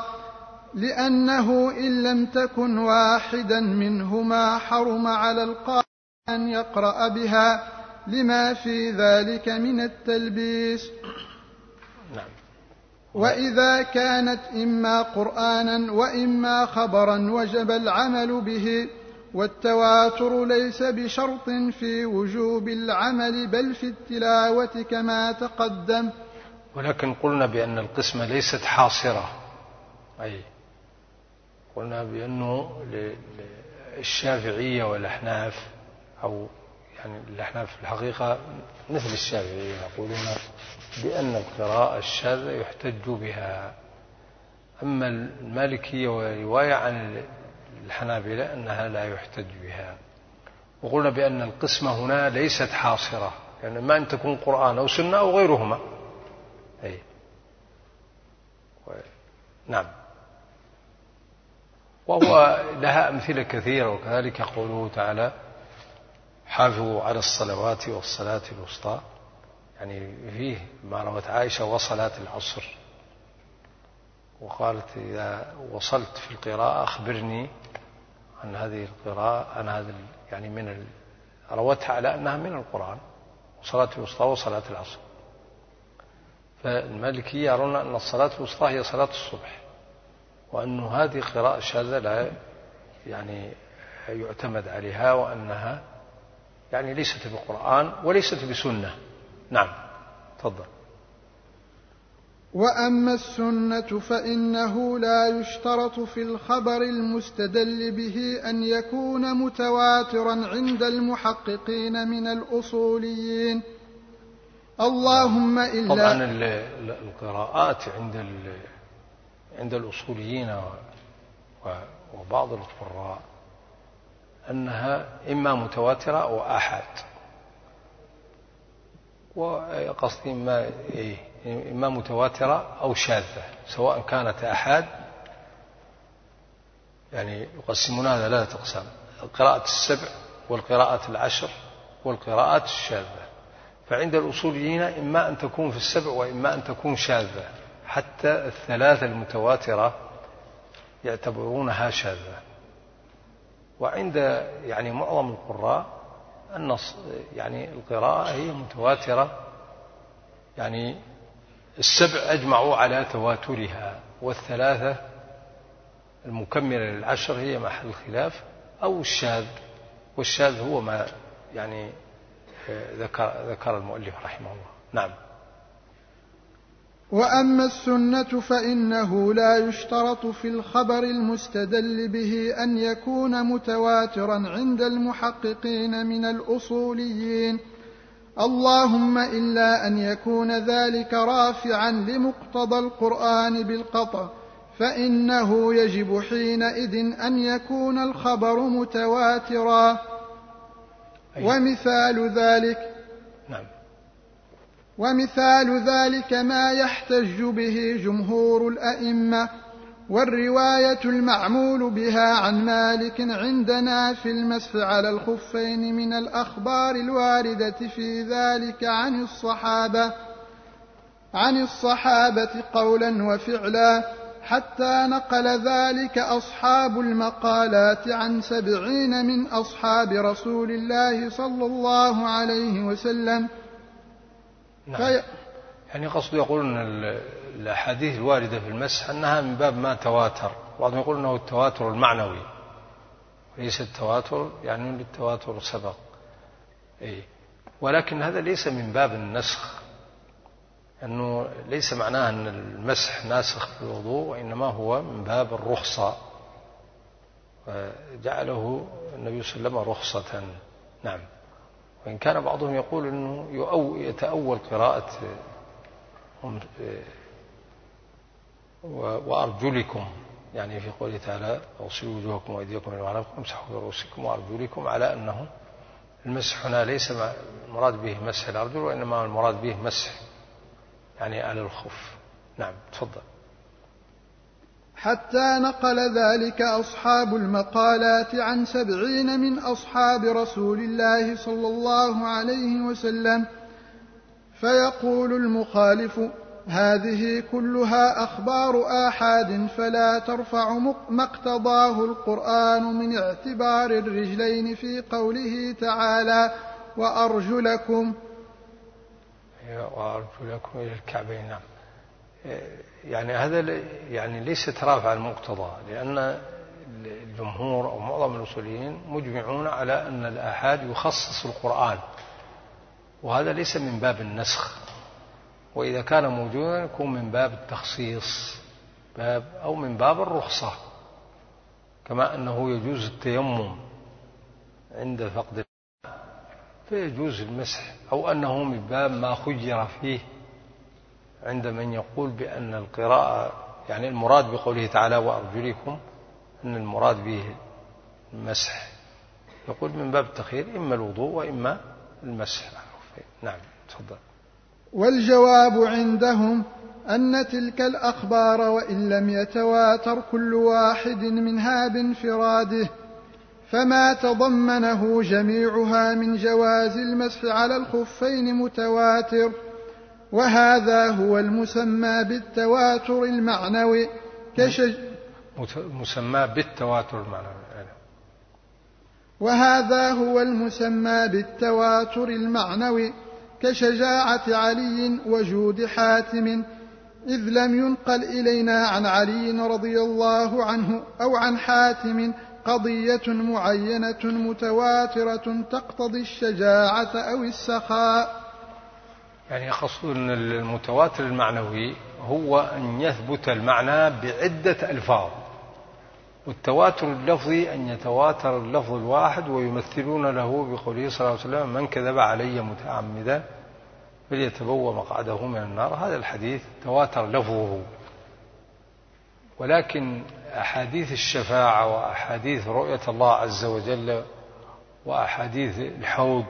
Speaker 1: لأنه إن لم تكن واحدا منهما حرم على القارئ أن يقرأ بها لما في ذلك من التلبيس.
Speaker 3: نعم.
Speaker 1: وإذا كانت إما قرآنا وإما خبرا وجب العمل به، والتواتر ليس بشرط في وجوب العمل بل في التلاوة كما تقدم.
Speaker 3: ولكن قلنا بأن القسمة ليست حاصرة، أي قلنا بأنه الشافعية والأحناف، أو يعني الأحناف في الحقيقة مثل الشافعية يقولون بأن القراءة الشاذة يحتج بها، أما المالكية ورواية عن الحنابلة أنها لا يحتج بها. وقلنا بأن القسمة هنا ليست حاصرة، يعني ما أن تكون قرآن أو سنة أو غيرهما. أي. و... نعم. وهو لها أمثلة كثيرة، وكذلك قوله تعالى حافظوا على الصلوات والصلاة الوسطى، يعني فيه ما روت عائشة وصلاة العصر، وقالت إذا وصلت في القراءة أخبرني عن هذه القراءة، عن هذا يعني من ال... روتها على أنها من القرآن، وصلاة الوسطى وصلاة العصر. فالمالكية يرون أن الصلاة الوسطى هي صلاة الصبح، وأن هذه قراءة شاذة لا يعني يعتمد عليها، وأنها يعني ليست بقرآن وليست بسنة. نعم. تفضل.
Speaker 1: وأما السنة فإنه لا يشترط في الخبر المستدل به أن يكون متواترا عند المحققين من الأصوليين، اللهم إلا
Speaker 3: طبعا القراءات عند عند الأصوليين وبعض القراء أنها إما متواترة أو آحاد، وقصدي إما إيه إما متواترة أو شاذة، سواء كانت آحاد يعني يقسمون هذا ثلاثة أقسام: القراءة السبع والقراءة العشر والقراءات الشاذة. فعند الأصوليين إما أن تكون في السبع وإما أن تكون شاذة، حتى الثلاثة المتواترة يعتبرونها شاذة. وعند يعني معظم القراء أن يعني القراءة هي متواترة، يعني السبع أجمعوا على تواترها، والثلاثة المكملة للعشر هي محل خلاف، أو الشاذ، والشاذ هو ما يعني ذكر, ذكر المؤلف رحمه الله. نعم.
Speaker 1: وأما السنة فإنه لا يشترط في الخبر المستدل به أن يكون متواترا عند المحققين من الأصوليين، اللهم إلا أن يكون ذلك رافعا لمقتضى القرآن بالقطع، فإنه يجب حينئذ أن يكون الخبر متواترا. ومثال ذلك
Speaker 3: نعم.
Speaker 1: ومثال ذلك ما يحتج به جمهور الأئمة، والرواية المعمول بها عن مالك عندنا في المسح على الخفين من الأخبار الواردة في ذلك عن الصحابة عن الصحابة قولا وفعلا، حتى نقل ذلك أصحاب المقالات عن سبعين من أصحاب رسول الله صلى الله عليه وسلم.
Speaker 3: نعم. في... يعني قصد يقول أن الأحاديث الواردة في المسح أنها من باب ما تواتر، بعضهم يقول أنه التواتر المعنوي ليس التواتر يعني للتواتر سبق، إيه. ولكن هذا ليس من باب النسخ، أنه ليس معناه أن المسح ناسخ في الوضوء، وإنما هو من باب الرخصة، جعله النبي صلى الله عليه وسلم رخصة. نعم. وإن كان بعضهم يقول أنه يتأول قراءة وأرجلكم، يعني في قوله تعالى اغسلوا وجوهكم وأيديكم إلى المرافق وامسحوا برؤوسكم وأرجلكم، على أنه المسح هنا ليس المراد به مسح الأرجل، وإنما المراد به مسح يعني على الخف. نعم تفضل.
Speaker 1: حتى نقل ذلك أصحاب المقالات عن سبعين من أصحاب رسول الله صلى الله عليه وسلم. فيقول المخالف: هذه كلها أخبار آحاد فلا ترفع ما اقتضاه القرآن من اعتبار الرجلين في قوله تعالى: وأرجلكم
Speaker 3: وأرجلكم إلى الكعبين. نعم. يعني هذا يعني ليست رافع المقتضى، لأن الجمهور أو معظم الأصوليين مجمعون على أن الآحاد يخصص القرآن، وهذا ليس من باب النسخ، وإذا كان موجودا يكون من باب التخصيص باب أو من باب الرخصة، كما أنه يجوز التيمم عند فقد فيجوز المسح، أو أنه من باب ما خير فيه عند من يقول بأن القراءة يعني المراد بقوله تعالى وأرجلكم أن المراد به المسح، يقول من باب التخيير إما الوضوء وإما المسح. نعم تفضل.
Speaker 1: والجواب عندهم أن تلك الأخبار وإن لم يتواتر كل واحد منها بانفراده، فما تضمنه جميعها من جواز المسح على الخفين متواتر، وهذا هو المسمى بالتواتر المعنوي كشج...
Speaker 3: مسمى بالتواتر المعنوي
Speaker 1: وهذا هو المسمى بالتواتر المعنوي كشجاعة علي وجود حاتم، إذ لم ينقل إلينا عن علي رضي الله عنه أو عن حاتم قضية معينة متواترة تقتضي الشجاعة أو السخاء.
Speaker 3: يعني قصد أن المتواتر المعنوي هو أن يثبت المعنى بعدة ألفاظ، والتواتر اللفظي أن يتواتر اللفظ الواحد ويمثلون له بقوله صلى الله عليه وسلم: من كذب علي متعمدا فليتبوأ مقعده من النار. هذا الحديث تواتر لفظه، ولكن أحاديث الشفاعة وأحاديث رؤية الله عز وجل وأحاديث الحوض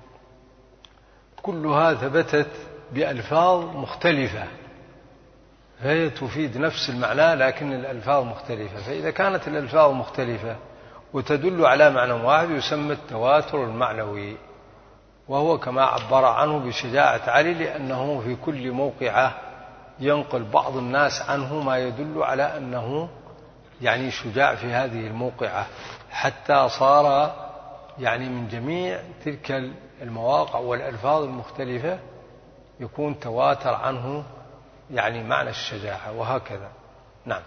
Speaker 3: كلها ثبتت بألفاظ مختلفة، فهي تفيد نفس المعنى لكن الألفاظ مختلفة، فإذا كانت الألفاظ مختلفة وتدل على معنى واحد يسمى التواتر المعنوي، وهو كما عبر عنه بشجاعة علي، لأنه في كل موقعة ينقل بعض الناس عنه ما يدل على أنه يعني شجاع في هذه الموقعة، حتى صار يعني من جميع تلك المواقع والألفاظ المختلفة يكون تواتر عنه يعني معنى الشجاعة، وهكذا. نعم.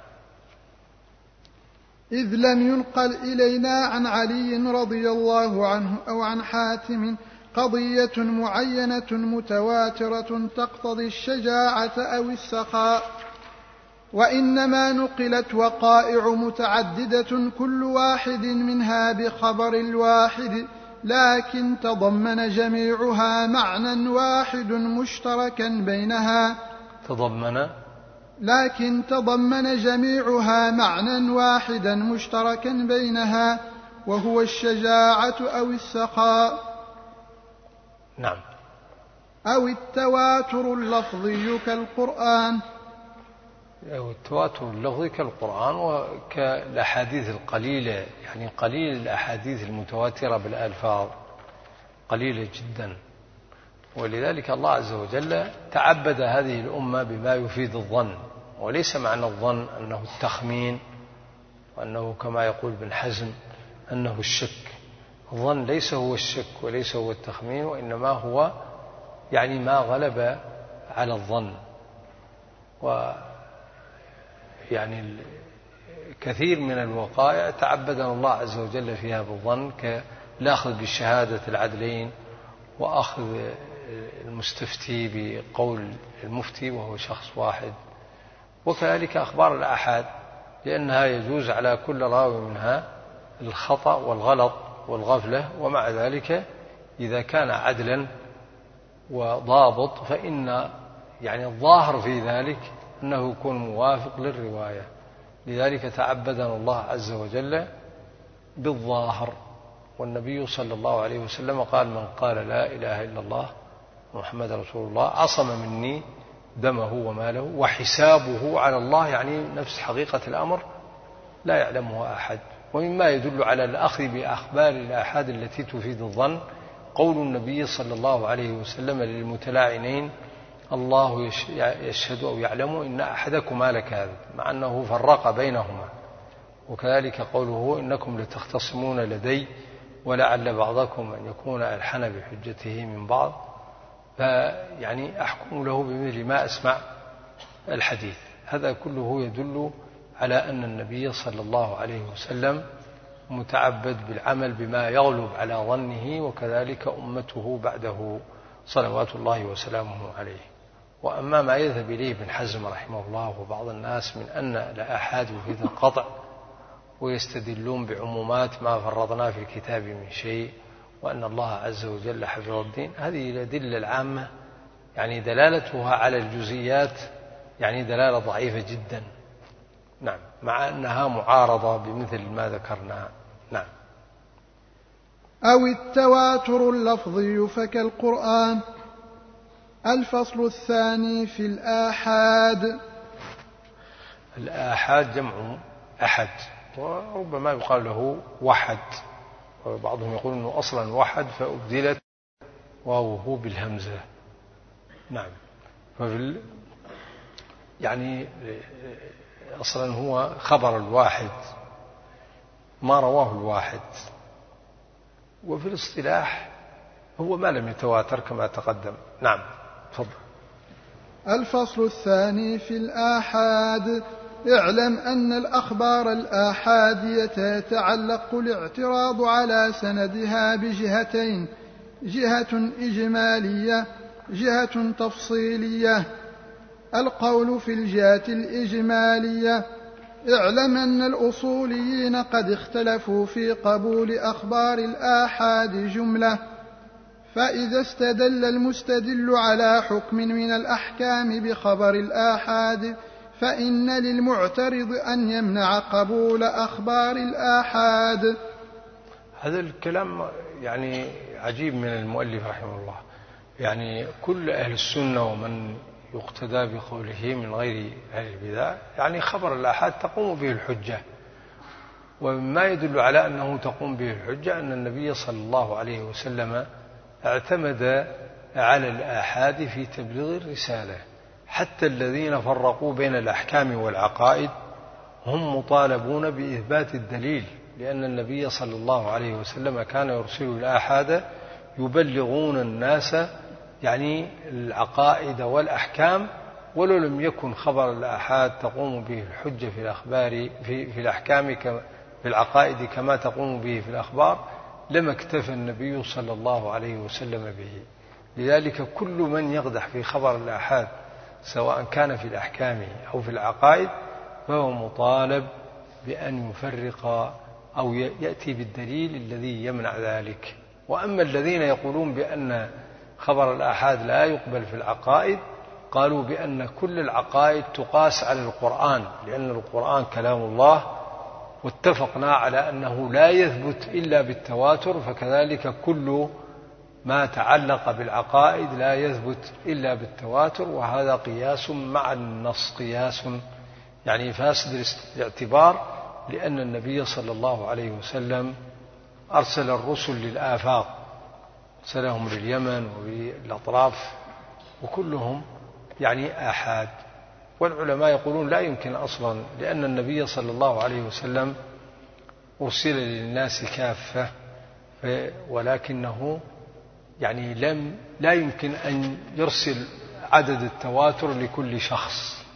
Speaker 1: إذ لم ينقل إلينا عن علي رضي الله عنه أو عن حاتم قضية معينة متواترة تقتضي الشجاعة أو السخاء، وإنما نقلت وقائع متعددة كل واحد منها بخبر الواحد، لكن تضمن جميعها معنى واحد مشتركا بينها
Speaker 3: تضمن
Speaker 1: لكن تضمن جميعها معنى واحدا مشتركا بينها، وهو الشجاعة أو السخاء.
Speaker 3: نعم.
Speaker 1: أو التواتر اللفظي كالقرآن
Speaker 3: أو التواتر اللفظي كالقرآن وكالأحاديث القليلة، يعني قليل الأحاديث المتواترة بالألفاظ قليلة جدا، ولذلك الله عز وجل تعبد هذه الأمة بما يفيد الظن، وليس معنى الظن أنه التخمين، وأنه كما يقول ابن حزم أنه الشك. الظن ليس هو الشك وليس هو التخمين، وإنما هو يعني ما غلب على الظن. ويعني كثير من الوقائع تعبدنا الله عز وجل فيها بالظن، كالأخذ بالشهادة العدلين، وأخذ المستفتي بقول المفتي وهو شخص واحد، وكذلك أخبار الآحاد، لأنها يجوز على كل راوي منها الخطأ والغلط والغفلة، ومع ذلك إذا كان عدلا وضابط فإن يعني الظاهر في ذلك أنه يكون موافق للرواية. لذلك تعبدنا الله عز وجل بالظاهر. والنبي صلى الله عليه وسلم قال: من قال لا إله إلا الله محمد رسول الله عصم مني دمه وماله وحسابه على الله، يعني نفس حقيقة الأمر لا يعلمها أحد. ومما يدل على الأخذ بأخبار الآحاد التي تفيد الظن قول النبي صلى الله عليه وسلم للمتلاعنين: الله يشهد أو يعلم إن أحدكما لكاذب، مع أنه فرق بينهما. وكذلك قوله: إنكم لتختصمون لدي ولعل بعضكم أن يكون ألحن بحجته من بعض، فيعني أحكم له بمثل ما أسمع الحديث. هذا كله يدل على أن النبي صلى الله عليه وسلم متعبد بالعمل بما يغلب على ظنه، وكذلك أمته بعده صلوات الله وسلامه عليه. وأما ما يذهب إليه ابن حزم رحمه الله وبعض الناس من أن الآحاد يفيد القطع، ويستدلون بعمومات ما فرضنا في الكتاب من شيء، وأن الله عز وجل حفظ الدين، هذه الأدلة العامة يعني دلالتها على الجزئيات يعني دلالة ضعيفة جدا. نعم، مع أنها معارضة بمثل ما ذكرنا. نعم.
Speaker 1: أو التواتر اللفظي فكالقرآن. الفصل الثاني في الآحاد.
Speaker 3: الآحاد جمع أحد، وربما يقال له وحد، وبعضهم يقول أنه أصلا وحد فأبدلت واوه بالهمزة. نعم. ففي يعني أصلا هو خبر الواحد، ما رواه الواحد. وفي الاصطلاح هو ما لم يتواتر كما تقدم. نعم، تفضل.
Speaker 1: الفصل الثاني في الآحاد. اعلم أن الأخبار الآحادية يتعلق الاعتراض على سندها بجهتين: جهة إجمالية، جهة تفصيلية. القول في الجهة الإجمالية: اعلم أن الأصوليين قد اختلفوا في قبول أخبار الآحاد جملة، فإذا استدل المستدل على حكم من الأحكام بخبر الآحاد فإن للمعترض أن يمنع قبول أخبار الآحاد.
Speaker 3: هذا الكلام يعني عجيب من المؤلف رحمه الله. يعني كل أهل السنة ومن يقتدى بقوله من غير أهل البدع يعني خبر الآحاد تقوم به الحجة. ومما يدل على أنه تقوم به الحجة أن النبي صلى الله عليه وسلم اعتمد على الآحاد في تبليغ الرسالة. حتى الذين فرقوا بين الأحكام والعقائد هم مطالبون بإثبات الدليل، لأن النبي صلى الله عليه وسلم كان يرسل الآحاد يبلغون الناس يعني العقائد والأحكام، ولو لم يكن خبر الآحاد تقوم به الحجة في الأخبار في, في الأحكام في العقائد كما تقوم به في الأخبار لما اكتفى النبي صلى الله عليه وسلم به. لذلك كل من يقدح في خبر الآحاد سواء كان في الأحكام أو في العقائد فهو مطالب بأن يفرق أو يأتي بالدليل الذي يمنع ذلك. وأما الذين يقولون بأن خبر الآحاد لا يقبل في العقائد قالوا بأن كل العقائد تقاس على القرآن، لأن القرآن كلام الله، واتفقنا على أنه لا يثبت إلا بالتواتر، فكذلك كل ما تعلق بالعقائد لا يثبت إلا بالتواتر. وهذا قياس مع النص، قياس يعني فاسد الاعتبار، لأن النبي صلى الله عليه وسلم أرسل الرسل للآفاق، أرسلهم لليمن وللأطراف، وكلهم يعني آحاد. والعلماء يقولون لا يمكن أصلا، لأن النبي صلى الله عليه وسلم أرسل للناس كافة، ولكنه يعني لم لا يمكن أن يرسل عدد التواتر لكل شخص،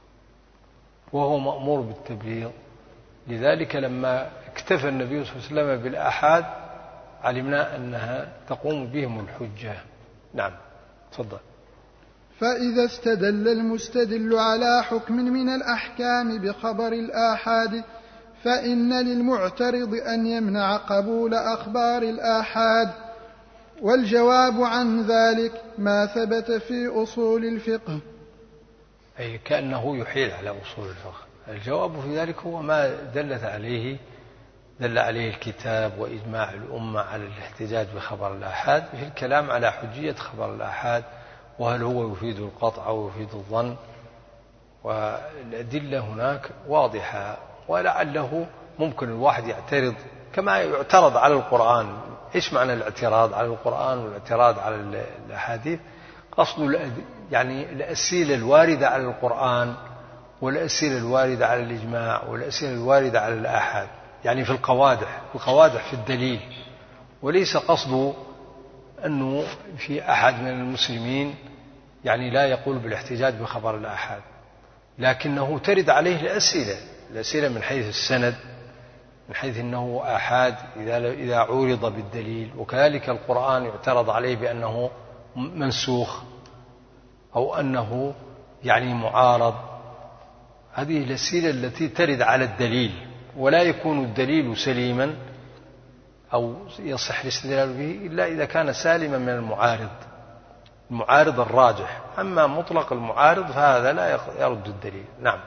Speaker 3: وهو مأمور بالتبليغ. لذلك لما اكتفى النبي صلى الله عليه وسلم بالآحاد علمنا أنها تقوم بهم الحجة. نعم تفضل.
Speaker 1: فإذا استدل المستدل على حكم من الأحكام بخبر الآحاد فإن للمعترض أن يمنع قبول أخبار الآحاد. والجواب عن ذلك ما ثبت في أصول الفقه،
Speaker 3: أي كأنه يحيل على أصول الفقه. الجواب في ذلك هو ما دلت عليه دل عليه الكتاب وإجماع الأمة على الاحتجاج بخبر الآحاد، في الكلام على حجية خبر الآحاد، وهل هو يفيد القطع أو يفيد الظن، والأدلة هناك واضحة. ولعله ممكن الواحد يعترض كما يعترض على القرآن. إيش معنى الاعتراض على القرآن والاعتراض على الأحاديث؟ قصد يعني الأسئلة الواردة على القرآن والأسئلة الواردة على الإجماع والأسئلة الواردة على الآحاد، يعني في القوادح القوادح في الدليل، وليس قصده أنه في أحد من المسلمين يعني لا يقول بالاحتجاج بخبر الآحاد، لكنه ترد عليه الأسئلة الأسئلة من حيث السند، من حيث أنه آحاد إذا إذا عورض بالدليل، وكذلك القرآن يعترض عليه بأنه منسوخ أو أنه يعني معارض. هذه الأسئلة التي ترد على الدليل، ولا يكون الدليل سليما أو يصح الاستدلال به إلا إذا كان سالما من المعارض المعارض الراجح. أما مطلق المعارض فهذا لا يرد الدليل. نعم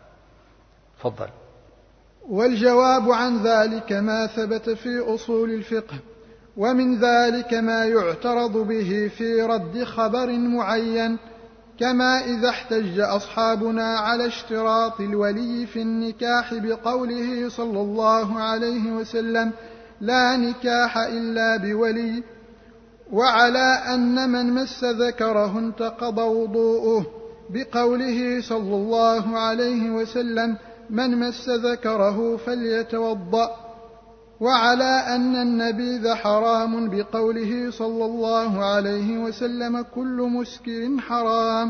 Speaker 3: تفضل.
Speaker 1: والجواب عن ذلك ما ثبت في أصول الفقه، ومن ذلك ما يعترض به في رد خبر معين، كما إذا احتج أصحابنا على اشتراط الولي في النكاح بقوله صلى الله عليه وسلم لا نكاح إلا بولي، وعلى أن من مس ذكره انتقض وضوءه بقوله صلى الله عليه وسلم من مس ذكره فليتوضأ، وعلى أن النبيذ حرام بقوله صلى الله عليه وسلم كل مسكر حرام.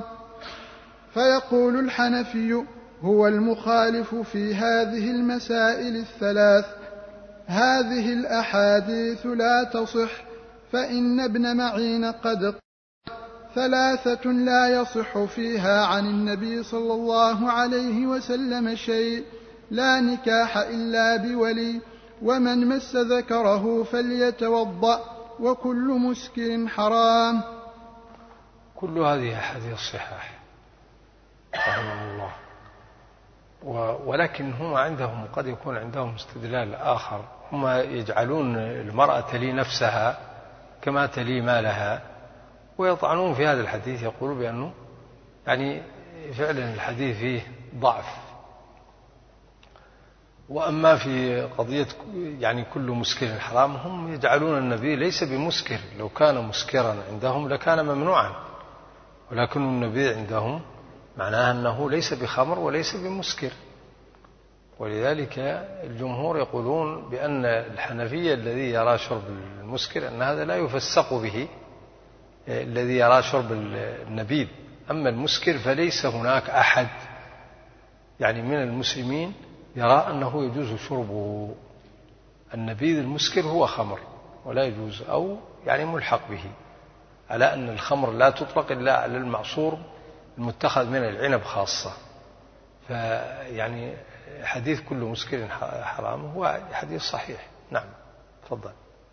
Speaker 1: فيقول الحنفي هو المخالف في هذه المسائل الثلاث: هذه الأحاديث لا تصح، فإن ابن معين قد قال ثلاثة لا يصح فيها عن النبي صلى الله عليه وسلم شيء: لا نكاح إلا بولي، ومن مس ذكره فليتوضأ، وكل مسكر حرام.
Speaker 3: كل هذه أحاديث صحاح رحمه الله، ولكن هم عندهم قد يكون عندهم استدلال آخر. هم يجعلون المرأة تلي نفسها كما تلي مالها، ويطعنون في هذا الحديث، يقولون بأنه يعني فعلا الحديث فيه ضعف. وأما في قضية يعني كل مسكر حرام، هم يجعلون النبي ليس بمسكر، لو كان مسكرا عندهم لكان ممنوعا، ولكن النبي عندهم معناه أنه ليس بخمر وليس بمسكر. ولذلك الجمهور يقولون بأن الحنفية الذي يرى شرب المسكر أن هذا لا يفسق به الذي يرى شرب النبيذ. أما المسكر فليس هناك أحد يعني من المسلمين يرى أنه يجوز شربه. النبيذ المسكر هو خمر ولا يجوز، أو يعني ملحق به، على أن الخمر لا تطلق إلا على المعصور المتخذ من العنب خاصة. فيعني حديث كل مسكر حرام هو حديث صحيح. نعم تفضل.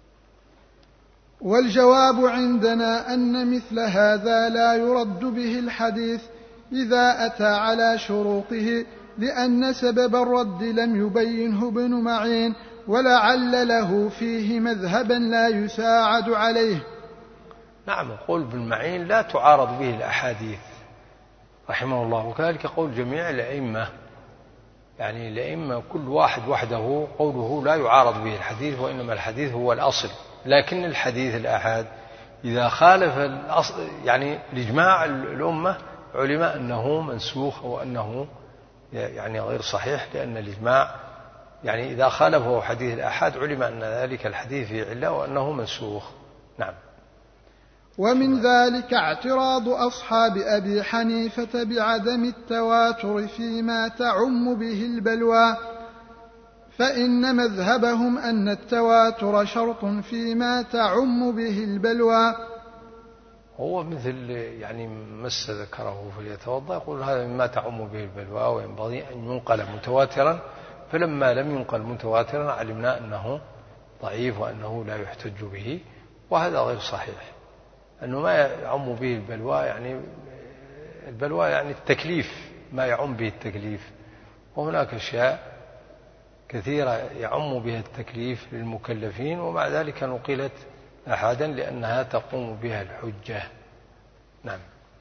Speaker 1: والجواب عندنا أن مثل هذا لا يرد به الحديث إذا أتى على شروطه، لأن سبب الرد لم يبينه ابن معين، ولعل له فيه مذهبا لا يساعد عليه.
Speaker 3: نعم، قول ابن معين لا تعارض به الأحاديث رحمه الله، وكذلك قول جميع الأئمة، يعني الأئمة كل واحد وحده قوله لا يعارض به الحديث، وإنما الحديث هو الأصل. لكن الحديث الآحاد إذا خالف الأصل يعني الإجماع الأمة علم أنه منسوخ أو أنه يعني غير صحيح، لأن الإجماع يعني إذا خالفه حديث الآحاد علم أن ذلك الحديث فيه علة وأنه منسوخ. نعم.
Speaker 1: ومن ذلك اعتراض أصحاب أبي حنيفة بعدم التواتر فيما تعم به البلوى، فإن مذهبهم أن التواتر شرط فيما تعم به البلوى.
Speaker 3: هو مثل يعني مس ذكره فليتوضأ، يقول هذا مما تعم به البلوى وينبغي أن ينقل متواترا، فلما لم ينقل متواترا علمنا أنه ضعيف وأنه لا يحتج به، وهذا غير صحيح. أنه ما يعم به البلوى يعني البلوى يعني التكليف، ما يعم به التكليف، وهناك أشياء كثيرة يعم بها التكليف للمكلفين ومع ذلك نقلت أحدا لأنها تقوم بها الحجة. نعم.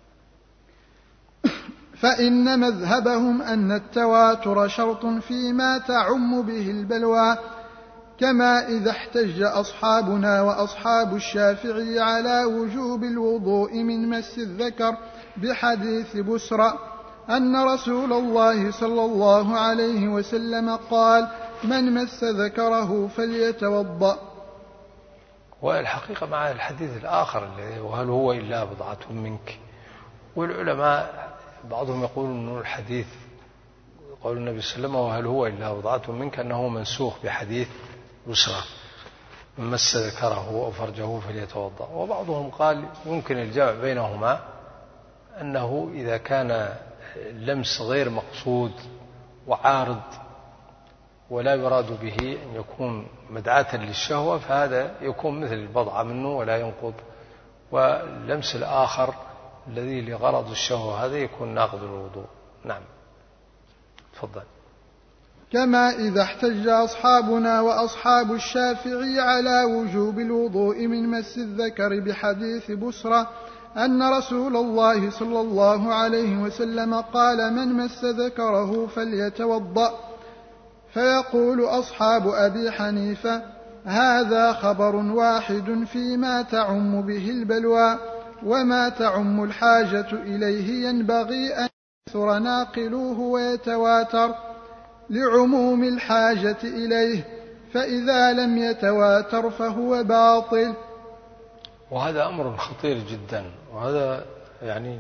Speaker 1: فإن مذهبهم أن التواتر شرط فيما تعم به البلوى، كما إذا احتج أصحابنا وأصحاب الشافعي على وجوب الوضوء من مس الذكر بحديث بسرى أن رسول الله صلى الله عليه وسلم قال: من مس ذكره فليتوضأ.
Speaker 3: والحقيقة مع الحديث الآخر الذي وهل هو إلا بضعة منك، والعلماء بعضهم يقول أنه الحديث قول النبي صلى الله عليه وسلم وهل هو إلا بضعة منك أنه منسوخ بحديث بسرى من مس ذكره أو فرجه فليتوضأ. وبعضهم قال يمكن الجمع بينهما، أنه إذا كان اللمس غير مقصود وعارض ولا يراد به أن يكون مدعاة للشهوة فهذا يكون مثل البضعة منه ولا ينقض، واللمس الآخر الذي لغرض الشهوة هذا يكون ناقض الوضوء. نعم. تفضل.
Speaker 1: كما إذا احتج أصحابنا وأصحاب الشافعي على وجوب الوضوء من مس الذكر بحديث بسرى أن رسول الله صلى الله عليه وسلم قال: من مس ذكره فليتوضأ. فيقول أصحاب أبي حنيفة: هذا خبر واحد فيما تعم به البلوى، وما تعم الحاجة إليه ينبغي أن يكثر ناقلوه ويتواتر لعموم الحاجة إليه، فإذا لم يتواتر فهو باطل.
Speaker 3: وهذا أمر خطير جدا، وهذا يعني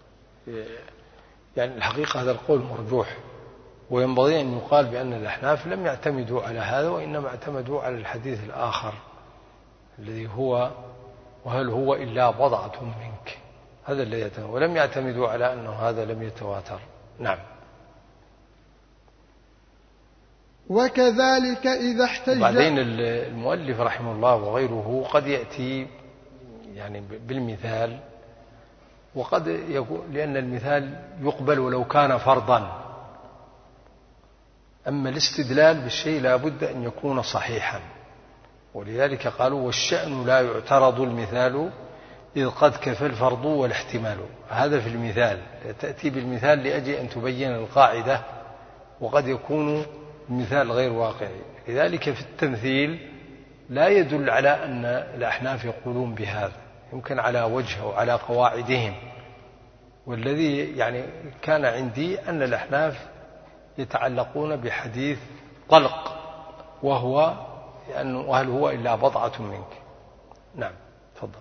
Speaker 3: يعني الحقيقة هذا القول مرجوح، وينبغي أن يقال بأن الأحناف لم يعتمدوا على هذا، وإنما اعتمدوا على الحديث الآخر الذي هو وهل هو إلا بضعة منك، هذا الذي يعتمد، ولم يعتمدوا على أنه هذا لم يتواتر. نعم.
Speaker 1: وكذلك إذا احتج.
Speaker 3: بعدين المؤلف رحمه الله وغيره قد يأتي يعني بالمثال، وقد يقول لأن المثال يقبل ولو كان فرضا، أما الاستدلال بالشيء لا بد أن يكون صحيحا، ولذلك قالوا: والشأن لا يعترض المثال إذ قد كفى الفرض والاحتمال. هذا في المثال، تأتي بالمثال لأجل أن تبين القاعدة، وقد يكون المثال غير واقعي. لذلك في التمثيل لا يدل على أن الأحناف يقولون بهذا، يمكن على وجه أو على قواعدهم. والذي يعني كان عندي أن الأحناف يتعلقون بحديث طلق، وهو يعني وهل هو إلا بضعة منك. نعم. تفضل.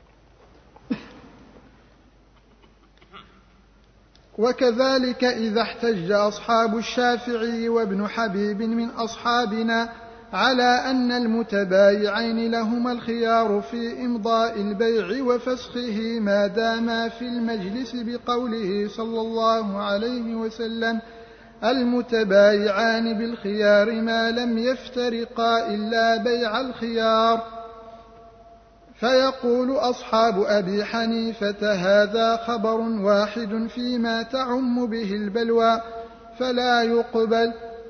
Speaker 1: وكذلك إذا احتج أصحاب الشافعي وابن حبيب من أصحابنا على أن المتبايعين لهما الخيار في إمضاء البيع وفسخه ما داما في المجلس بقوله صلى الله عليه وسلم: المتبايعان بالخيار ما لم يفترقا إلا بيع الخيار. فيقول أصحاب أبي حنيفة: هذا خبر واحد فيما تعم به البلوى فلا يقبل.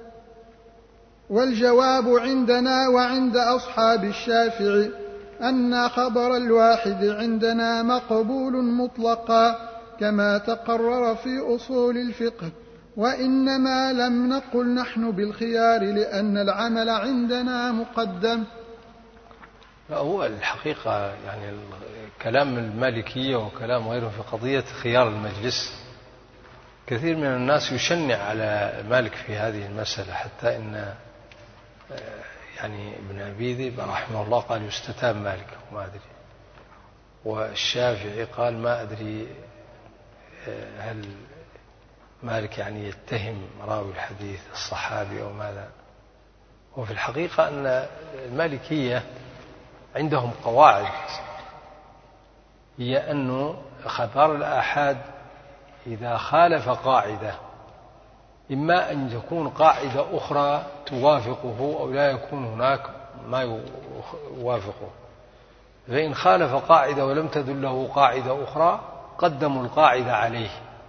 Speaker 1: والجواب عندنا وعند أصحاب الشافعي أن خبر الواحد عندنا مقبول مطلقا كما تقرر في أصول الفقه، وإنما لم نقل نحن بالخيار لأن العمل عندنا مقدم.
Speaker 3: هو الحقيقة يعني كلام المالكية وكلام غيره في قضية خيار المجلس كثير من الناس يشنع على مالك في هذه المسألة، حتى إن يعني ابن أبي ذئب رحمه الله قال يستتاب مالك وما أدري، والشافعي قال ما أدري هل مالك يعني يتهم راوي الحديث الصحابي أو ماذا. وفي الحقيقة أن المالكية عندهم قواعد، هي أنه خبر الآحاد إذا خالف قاعدة إما أن تكون قاعدة أخرى توافقه أو لا يكون هناك ما يوافقه، فإن خالف قاعدة ولم تدله قاعدة أخرى قدموا القاعدة عليه.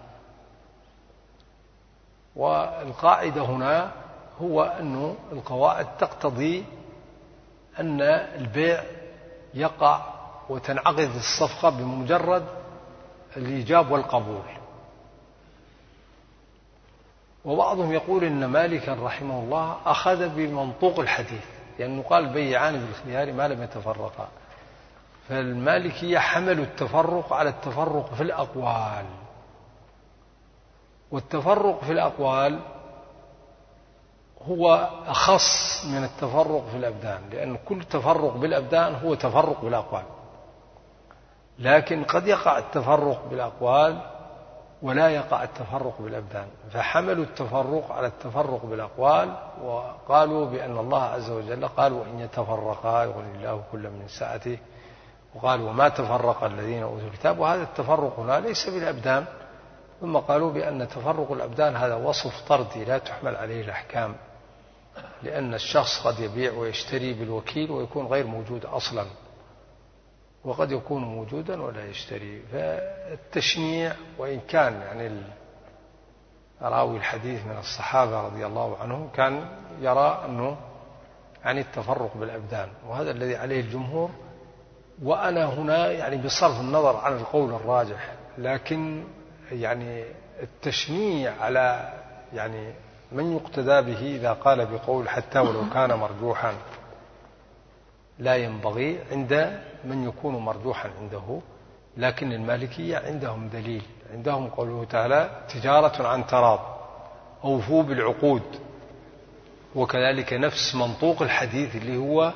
Speaker 3: والقاعدة هنا هو أن القواعد تقتضي أن البيع يقع وتنعقد الصفقة بمجرد الإيجاب والقبول. وبعضهم يقول إن مالكا رحمه الله أخذ بمنطوق الحديث، لأنه قال بيعان بالخيار ما لم يتفرقا، فالمالكية حملوا التفرق على التفرق في الأقوال، والتفرق في الأقوال هو أخص من التفرق في الأبدان، لأن كل تفرق بالأبدان هو تفرق بالأقوال، لكن قد يقع التفرق بالأقوال ولا يقع التفرق بالأبدان، فحملوا التفرق على التفرق بالأقوال، وقالوا بأن الله عز وجل قال وإن يتفرقا يغني الله كل من سعته، وقالوا وما تفرق الذين أوتوا الكتاب، وهذا التفرق هنا ليس بالأبدان. ثم قالوا بأن تفرق الأبدان هذا وصف طردي لا تحمل عليه الأحكام، لأن الشخص قد يبيع ويشتري بالوكيل ويكون غير موجود أصلا، وقد يكون موجودا ولا يشتري. فالتشنيع وإن كان يعني راوي الحديث من الصحابة رضي الله عنهم كان يرى أنه يعني التفرق بالأبدان، وهذا الذي عليه الجمهور. وأنا هنا يعني بصرف النظر عن القول الراجح، لكن يعني التشنيع على يعني من يقتدى به إذا قال بقول حتى ولو كان مرجوحا لا ينبغي عند من يكون مرجوحا عنده. لكن المالكية عندهم دليل، عندهم قوله تعالى تجارة عن تراض أوفوا بالعقود، وكذلك نفس منطوق الحديث اللي هو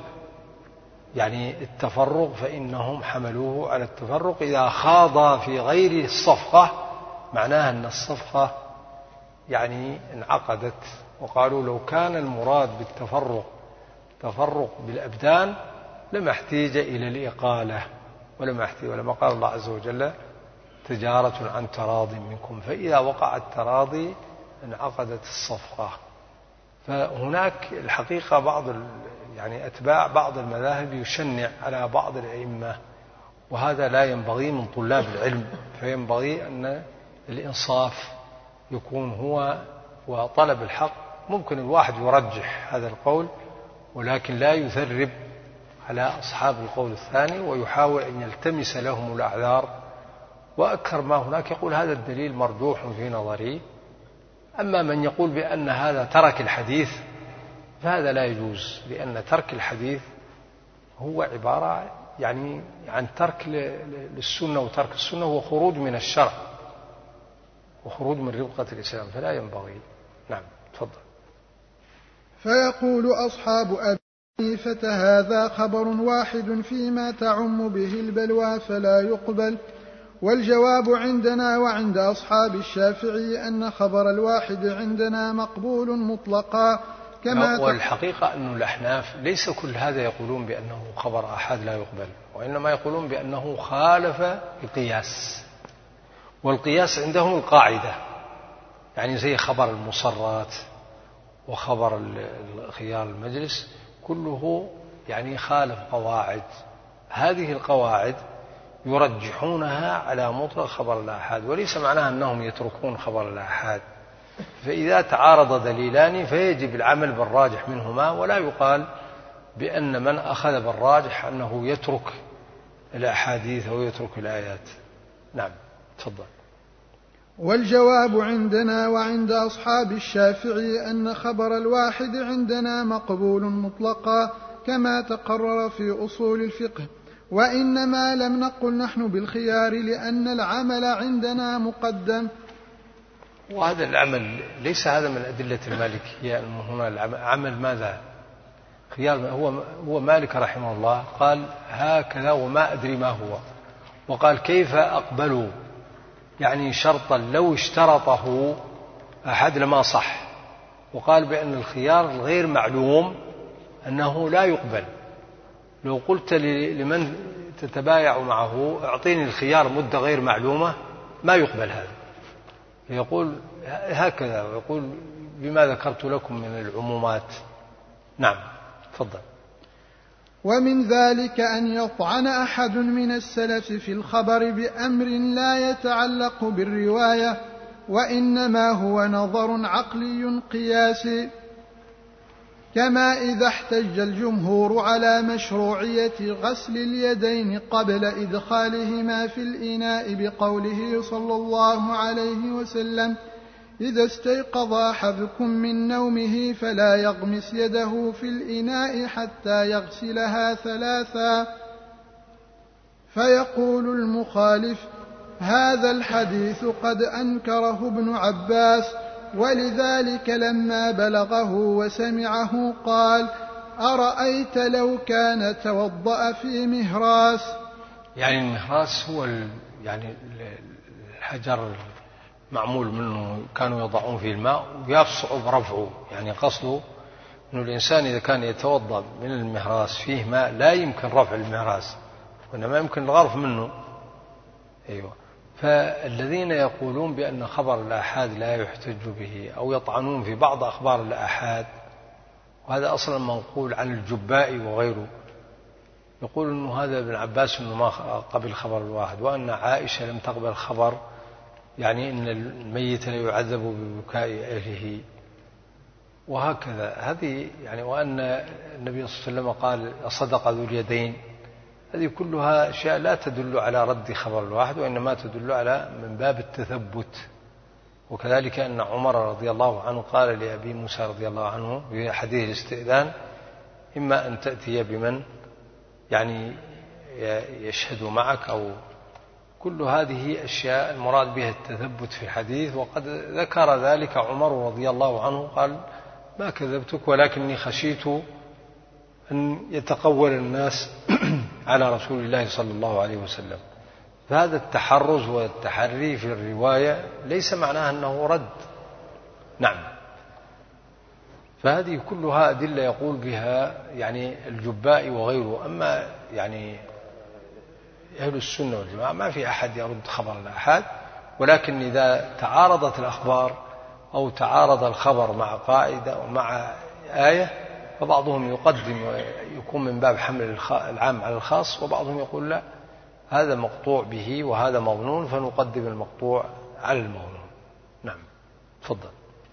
Speaker 3: يعني التفرق، فإنهم حملوه على التفرق إذا خاض في غير الصفقة، معناها أن الصفقة يعني انعقدت. وقالوا لو كان المراد بالتفرق تفرق بالأبدان لما احتاج إلى الإقالة، ولما احتاج ولما قال الله عز وجل تجارة عن تراض منكم، فإذا وقع التراضي انعقدت الصفقة. فهناك الحقيقة بعض يعني أتباع بعض المذاهب يشنع على بعض الأئمة، وهذا لا ينبغي من طلاب العلم، فينبغي أن الإنصاف يكون هو وطلب الحق. ممكن الواحد يرجح هذا القول ولكن لا يثرب على أصحاب القول الثاني، ويحاول أن يلتمس لهم الأعذار. وأكثر ما هناك يقول هذا الدليل مرجوح في نظري. أما من يقول بأن هذا ترك الحديث فهذا لا يجوز، لأن ترك الحديث هو عبارة يعني عن ترك للسنة، وترك السنة هو خروج من الشرع وخروج من ربقة الإسلام، فلا ينبغي. نعم تفضل.
Speaker 1: فيقول أصحاب أبي حنيفة هذا خبر واحد فيما تعم به البلوى فلا يقبل، والجواب عندنا وعند أصحاب الشافعي أن خبر الواحد عندنا مقبول مطلقا. كما
Speaker 3: والحقيقة أن الأحناف ليس كل هذا يقولون بأنه خبر أحد لا يقبل، وإنما يقولون بأنه خالف القياس، والقياس عندهم القاعدة، يعني زي خبر المصرات وخبر خيار المجلس كله يعني خالف قواعد. هذه القواعد يرجحونها على مطلق خبر الآحاد، وليس معناها أنهم يتركون خبر الآحاد. فإذا تعارض دليلان فيجب العمل بالراجح منهما، ولا يقال بأن من أخذ بالراجح أنه يترك الأحاديث أو يترك الآيات. نعم تفضل.
Speaker 1: والجواب عندنا وعند أصحاب الشافعي أن خبر الواحد عندنا مقبول مطلقا كما تقرر في أصول الفقه، وإنما لم نقل نحن بالخيار لأن العمل عندنا مقدم.
Speaker 3: وهذا العمل ليس هذا من أدلة المالكية. هنا العمل ماذا؟ خيار. هو هو مالك رحمه الله قال هكذا وما أدري ما هو، وقال كيف أقبلوا، يعني شرطا لو اشترطه أحد لما صح، وقال بأن الخيار الغير معلوم أنه لا يقبل. لو قلت لمن تتبايع معه اعطيني الخيار مدة غير معلومة ما يقبل هذا، يقول هكذا، ويقول بما ذكرت لكم من العمومات. نعم تفضل.
Speaker 1: ومن ذلك أن يطعن أحد من السلف في الخبر بأمر لا يتعلق بالرواية، وإنما هو نظر عقلي قياسي، كما إذا احتج الجمهور على مشروعية غسل اليدين قبل إدخالهما في الإناء بقوله صلى الله عليه وسلم: إذا استيقظ أحدكم من نومه فلا يغمس يده في الإناء حتى يغسلها ثلاثا. فيقول المخالف: هذا الحديث قد أنكره ابن عباس، ولذلك لما بلغه وسمعه قال: أرأيت لو كان توضأ في مهراس.
Speaker 3: يعني المهراس هو يعني الحجر معمول منه كانوا يضعون فيه الماء ويصعب رفعه، يعني قصده أن الإنسان إذا كان يتوضأ من المهراس فيه ماء لا يمكن رفع المهراس، وإنما يمكن الغرف منه. أيوة. فالذين يقولون بأن خبر الآحاد لا يحتج به أو يطعنون في بعض أخبار الآحاد، وهذا أصلا منقول عن الجبائي وغيره، يقول أنه هذا ابن عباس أنه ما قبل خبر الواحد، وأن عائشة لم تقبل خبر يعني أن الميت لا يعذب ببكاء أهله، وهكذا. هذه يعني وأن النبي صلى الله عليه وسلم قال: صدق ذو اليدين. هذه كلها أشياء لا تدل على رد خبر الواحد، وإنما تدل على من باب التثبت. وكذلك أن عمر رضي الله عنه قال لأبي موسى رضي الله عنه في حديث الاستئذان: إما أن تأتي بمن يعني يشهد معك، أو كل هذه أشياء المراد بها التثبت في الحديث. وقد ذكر ذلك عمر رضي الله عنه قال: ما كذبتك ولكني خشيت أن يتقول الناس على رسول الله صلى الله عليه وسلم. فهذا التحرز والتحري في الرواية ليس معناه أنه رد. نعم. فهذه كلها أدلة يقول بها يعني الجبائي وغيره. أما يعني أهل السنة والجماعة ما في أحد يرد خبر الآحاد، ولكن إذا تعارضت الأخبار أو تعارض الخبر مع قاعدة أو مع آية فبعضهم يقدم ويكون من باب حمل العام على الخاص، وبعضهم يقول لا، هذا مقطوع به وهذا مظنون فنقدم المقطوع على المظنون. نعم تفضل.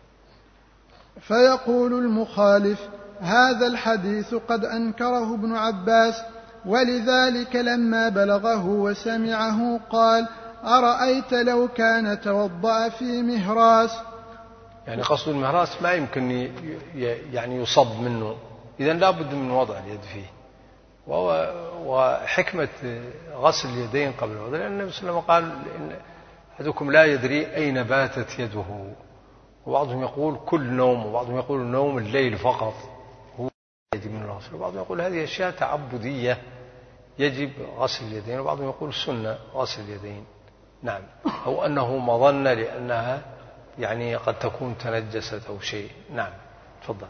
Speaker 1: فيقول المخالف: هذا الحديث قد أنكره ابن عباس، ولذلك لما بلغه وسمعه قال: أرأيت لو كان توضأ في مهراس.
Speaker 3: يعني قصد المهراس ما يمكن يعني يصب منه، إذن لا بد من وضع اليد فيه. وحكمة غسل اليدين قبل الوضوء لأن النبي صلى الله عليه وسلم قال: إن أحدكم لا يدري أين باتت يده. وبعضهم يقول كل نوم، وبعضهم يقول نوم الليل فقط هو يجب من الغسل، وبعضهم يقول هذه أشياء تعبدية يجب غسل اليدين، وبعضهم يقول سنة غسل اليدين. نعم. أو أنه مظنة لأنها يعني قد تكون تنجست أو شيء. نعم تفضل.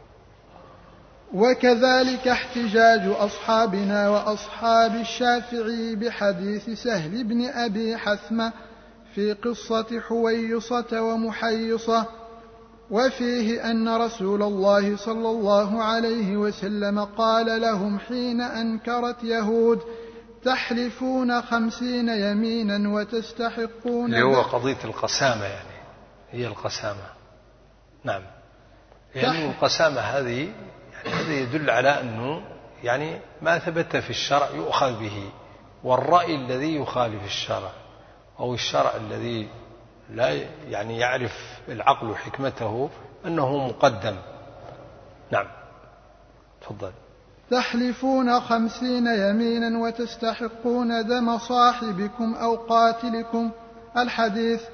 Speaker 1: وكذلك احتجاج أصحابنا وأصحاب الشافعي بحديث سهل بن أبي حثمة في قصة حويصة ومحيصة، وفيه أن رسول الله صلى الله عليه وسلم قال لهم حين أنكرت يهود: تحلفون خمسين يمينا وتستحقون.
Speaker 3: اللي هو قضية القسامة، يعني هي القسامة. نعم. يعني القسامة هذه يعني هذا يدل على أنه يعني ما ثبت في الشرع يؤخذ به، والرأي الذي يخالف الشرع أو الشرع الذي لا يعني يعرف العقل حكمته أنه مقدم. نعم تفضل.
Speaker 1: تحلفون خمسين يمينا وتستحقون دم صاحبكم أو قاتلكم. الحديث.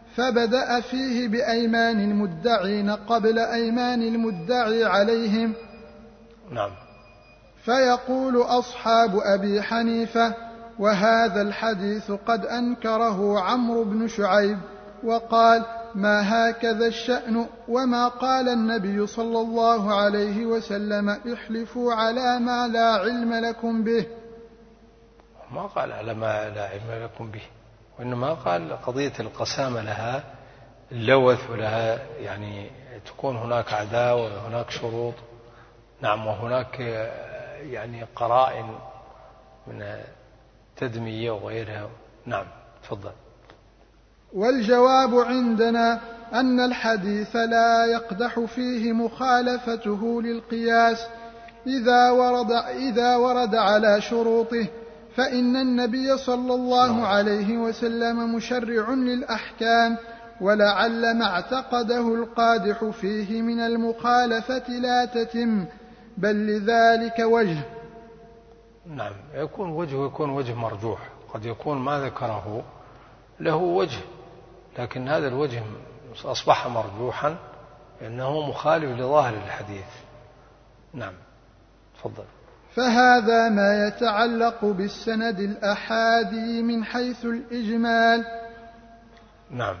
Speaker 1: فبدأ فيه بأيمان المدعين قبل أيمان المدعي عليهم.
Speaker 3: نعم.
Speaker 1: فيقول أصحاب أبي حنيفة: وهذا الحديث قد أنكره عمرو بن شعيب وقال: ما هكذا الشأن، وما قال النبي صلى الله عليه وسلم: احلفوا على ما لا علم لكم به.
Speaker 3: ما قال على ما لا علم لكم به، وإنما قال قضية القسامة لها اللوث ولها يعني تكون هناك عداوة وهناك شروط. نعم. وهناك يعني قرائن من تدمية وغيرها. نعم. تفضل.
Speaker 1: والجواب عندنا أن الحديث لا يقدح فيه مخالفته للقياس إذا ورد, إذا ورد على شروطه، فإن النبي صلى الله عليه وسلم مشرع للأحكام، ولعل ما اعتقده القادح فيه من المخالفة لا تتم، بل لذلك وجه.
Speaker 3: نعم. يكون وجه يكون وجه مرجوح، قد يكون ما ذكره له وجه، لكن هذا الوجه أصبح مرجوحا لأنه مخالف لظاهر الحديث. نعم. تفضل.
Speaker 1: فهذا ما يتعلق بالسند الأحادي من حيث الإجمال.
Speaker 3: نعم.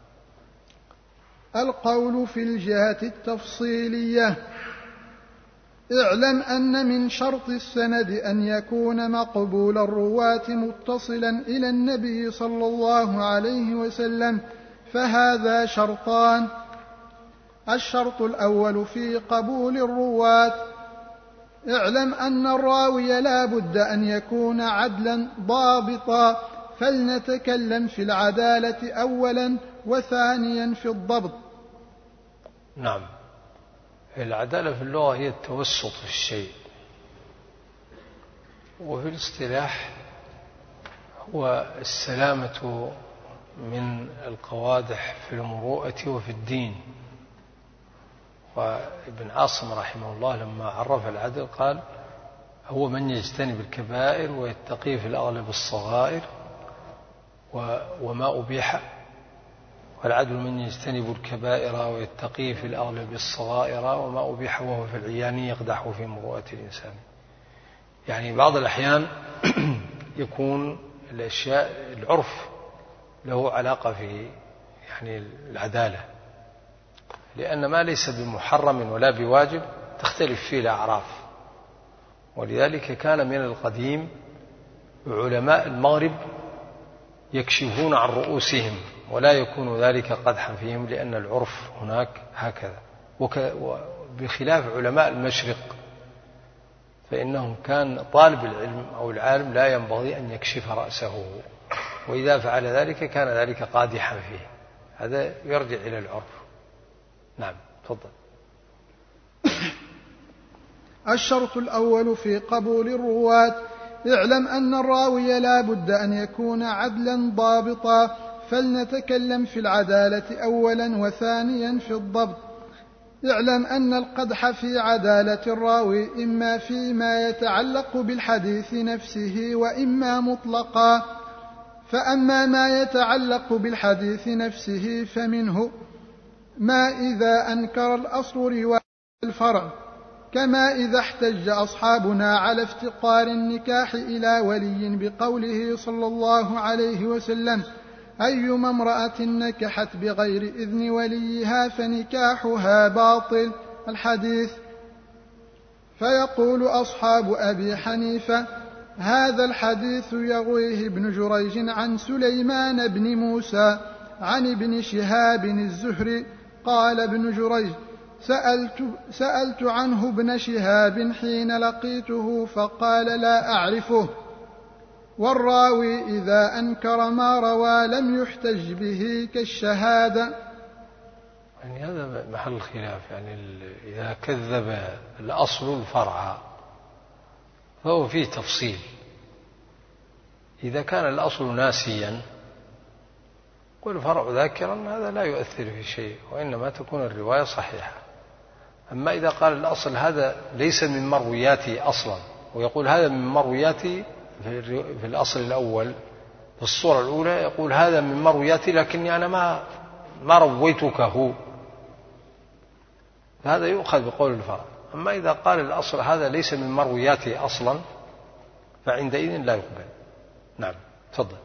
Speaker 1: القول في الجهة التفصيلية: اعلم أن من شرط السند أن يكون مقبول الرواة متصلا إلى النبي صلى الله عليه وسلم، فهذا شرطان: الشرط الأول في قبول الرواة: اعلم أن الراوي لا بد أن يكون عدلا ضابطا، فلنتكلم في العدالة أولا وثانيا في الضبط.
Speaker 3: نعم. العدالة في اللغة هي التوسط في الشيء، وفي الاصطلاح هو السلامة من القوادح في المروءة وفي الدين. وابن عاصم رحمه الله لما عرف العدل قال: هو من يجتنب الكبائر ويتقي في الأغلب الصغائر وما أبيح، والعدل من يجتنب الكبائر ويتقي في الأغلب الصغائر وما أبيح وهو في العيان يقدح في مروءة الإنسان. يعني بعض الأحيان يكون الأشياء العرف له علاقة في يعني العدالة، لأن ما ليس بمحرم ولا بواجب تختلف فيه الأعراف. ولذلك كان من القديم علماء المغرب يكشفون عن رؤوسهم ولا يكون ذلك قدحا فيهم، لأن العرف هناك هكذا. وبخلاف علماء المشرق فإنهم كان طالب العلم أو العالم لا ينبغي أن يكشف رأسه، وإذا فعل ذلك كان ذلك قادحا فيه. هذا يرجع إلى العرف. نعم. تفضل.
Speaker 1: الشرط الأول في قبول الرواة: اعلم أن الراوي لا بد أن يكون عدلا ضابطا، فلنتكلم في العدالة أولا وثانيا في الضبط. اعلم أن القدح في عدالة الراوي إما فيما يتعلق بالحديث نفسه وإما مطلقا، فأما ما يتعلق بالحديث نفسه فمنه ما إذا أنكر الأصل رواية الفرع، كما إذا احتج أصحابنا على افتقار النكاح إلى ولي بقوله صلى الله عليه وسلم: أيما امرأة نكحت بغير إذن وليها فنكاحها باطل، الحديث. فيقول أصحاب أبي حنيفة: هذا الحديث يرويه ابن جريج عن سليمان بن موسى عن ابن شهاب الزهري قال ابن جريج: سألت, سألت عنه ابن شهاب حين لقيته فقال: لا أعرفه. والراوي إذا أنكر ما روى لم يحتج به كالشهادة.
Speaker 3: يعني هذا محل خلاف. يعني إذا كذب الأصل الفرع فهو فيه تفصيل. إذا كان الأصل ناسيا والفرع ذاكرا هذا لا يؤثر في شيء، وإنما تكون الرواية صحيحة. أما إذا قال الأصل هذا ليس من مروياتي أصلا، ويقول هذا من مروياتي في الأصل الأول في الصورة الأولى، يقول هذا من مروياتي لكني أنا ما ما رويتكه، هذا يؤخذ بقول الفرع. أما إذا قال الأصل هذا ليس من مروياته أصلا فعندئذ لا يقبل. نعم تفضل.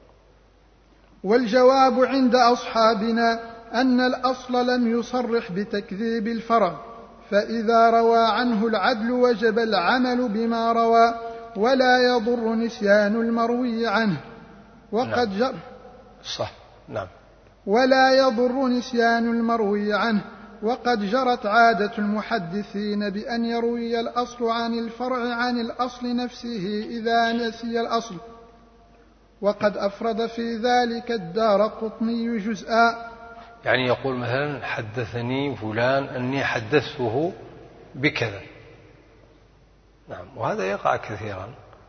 Speaker 1: والجواب عند أصحابنا أن الأصل لم يصرح بتكذيب الفرع، فإذا روى عنه العدل وجب العمل بما روى ولا يضر نسيان المروي عنه. وقد
Speaker 3: نعم.
Speaker 1: جر
Speaker 3: صح. نعم.
Speaker 1: ولا يضر نسيان المروي عنه. وقد جرت عادة المحدثين بأن يروي الأصل عن الفرع عن الأصل نفسه إذا نسي الأصل، وقد أفرد في ذلك الدارقطني جزءا.
Speaker 3: يعني يقول مثلا حدثني فلان أني حدثته بكذا. نعم. وهذا يقع كثيرا.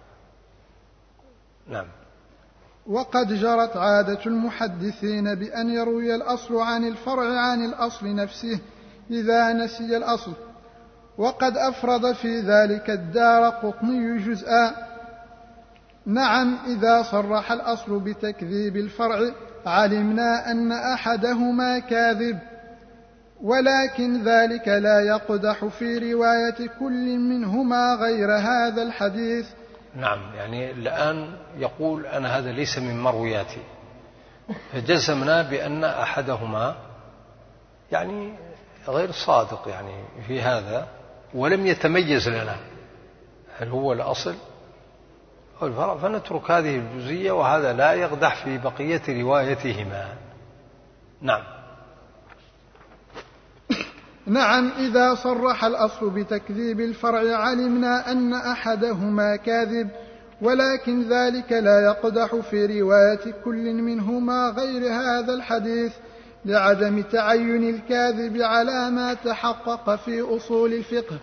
Speaker 3: نعم.
Speaker 1: وقد جرت عادة المحدثين بأن يروي الأصل عن الفرع عن الأصل نفسه إذا نسي الأصل، وقد أفرد في ذلك الدارقطني جزءا. نعم، إذا صرح الأصل بتكذيب الفرع علمنا أن أحدهما كاذب، ولكن ذلك لا يقدح في رواية كل منهما غير هذا الحديث.
Speaker 3: نعم. يعني الآن يقول أنا هذا ليس من مروياتي، فجزمنا بأن أحدهما يعني غير صادق يعني في هذا، ولم يتميز لنا هل هو الأصل أو الفرع، فنترك هذه الجزئية، وهذا لا يقدح في بقية روايتهما. نعم.
Speaker 1: نعم، إذا صرح الأصل بتكذيب الفرع علمنا أن أحدهما كاذب، ولكن ذلك لا يقدح في رواية كل منهما غير هذا الحديث لعدم تعين الكاذب على ما تحقق في أصول الفقه.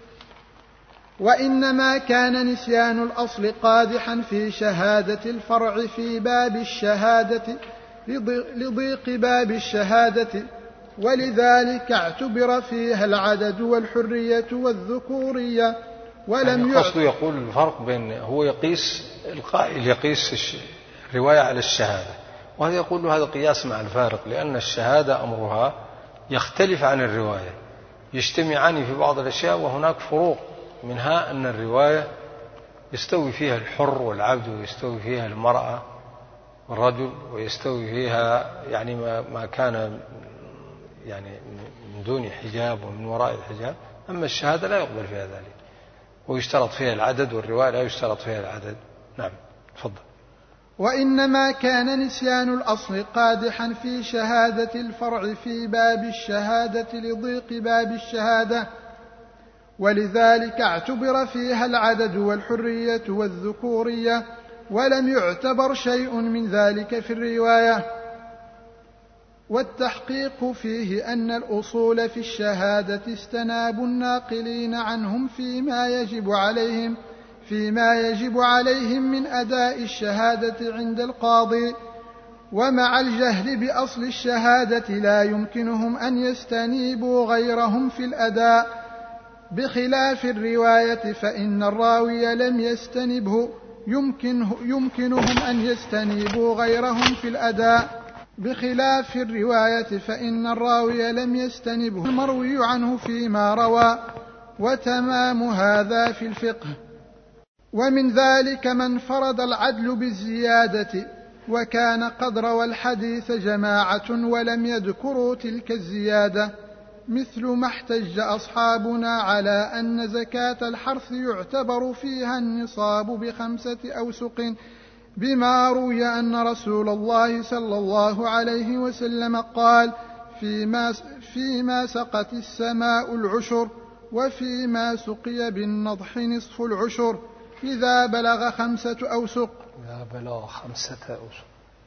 Speaker 1: وإنما كان نسيان الأصل قادحا في شهادة الفرع في باب الشهادة لضيق باب الشهادة، ولذلك اعتبر فيها العدد والحرية والذكورية. ولم
Speaker 3: يعني قصده يقول الفرق بين هو يقيس القائل يقيس الرواية على الشهادة، وهذا يقول له هذا قياس مع الفارق، لأن الشهادة أمرها يختلف عن الرواية، يجتمعان في بعض الأشياء وهناك فروق، منها أن الرواية يستوي فيها الحر والعبد، ويستوي فيها المرأة والرجل، ويستوي فيها يعني ما كان يعني من دون حجاب ومن وراء الحجاب. أما الشهادة لا يقبل فيها ذلك، ويشترط فيها العدد، والرواية لا يشترط فيها العدد. نعم تفضل.
Speaker 1: وإنما كان نسيان الأصل قادحا في شهادة الفرع في باب الشهادة لضيق باب الشهادة، ولذلك اعتبر فيها العدد والحرية والذكورية، ولم يعتبر شيء من ذلك في الرواية. والتحقيق فيه أن الأصول في الشهادة استناب الناقلين عنهم فيما يجب عليهم فيما يجب عليهم من أداء الشهادة عند القاضي، ومع الجهل بأصل الشهادة لا يمكنهم أن يستنيبوا غيرهم في الأداء، بخلاف الرواية فإن الراوي لم يستنبه يمكنه يمكنهم أن يستنيبوا غيرهم في الأداء بخلاف الرواية فإن الراوي لم يستنبه المروي عنه فيما روى. وتمام هذا في الفقه. ومن ذلك من فرض العدل بالزيادة، وكان قد روى الحديث جماعة ولم يذكروا تلك الزيادة، مثل ما احتج أصحابنا على أن زكاة الحرث يعتبر فيها النصاب بخمسة أوسق، بما روي أن رسول الله صلى الله عليه وسلم قال: فيما, فيما سقت السماء العشر، وفيما سقي بالنضح نصف العشر، إذا بلغ خمسة أوسق
Speaker 3: إذا بلغ خمسة أوسق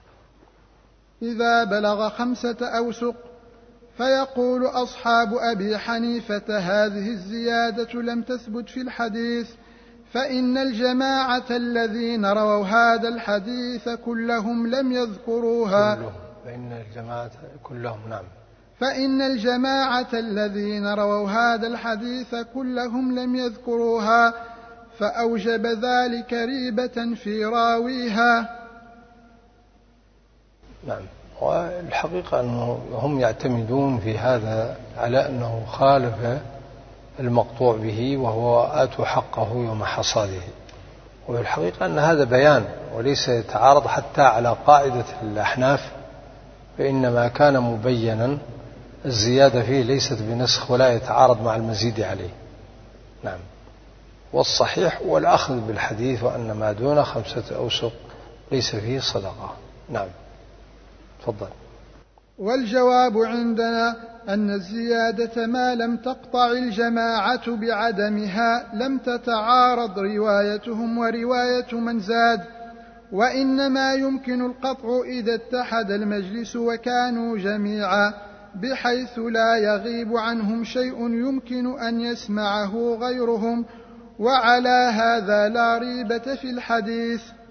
Speaker 1: إذا بلغ خمسة أوسق. فيقول أصحاب أبي حنيفة: هذه الزيادة لم تثبت في الحديث، فإن الجماعة الذين رووا هذا الحديث كلهم لم يذكروها
Speaker 3: كلهم. فإن الجماعة كلهم نعم
Speaker 1: فإن الجماعة الذين رووا هذا الحديث كلهم لم يذكروها، فأوجب ذلك ريبة في راويها.
Speaker 3: نعم. والحقيقة أنه هم يعتمدون في هذا على أنه خالف المقطوع به وهو آتوا حقه يوم حصاده، والحقيقة أن هذا بيان وليس يتعارض حتى على قاعدة الأحناف، فإنما كان مبينا الزيادة فيه ليست بنسخ ولا يتعارض مع المزيد عليه. نعم. والصحيح هو الأخذ بالحديث وأن ما دون خمسة أوسق ليس فيه صدقة. نعم. تفضل.
Speaker 1: والجواب عندنا أن الزيادة ما لم تقطع الجماعة بعدمها لم تتعارض روايتهم ورواية من زاد، وإنما يمكن القطع إذا اتحد المجلس وكانوا جميعا بحيث لا يغيب عنهم شيء يمكن أن يسمعه غيرهم، وعلى هذا لا ريبة في الحديث.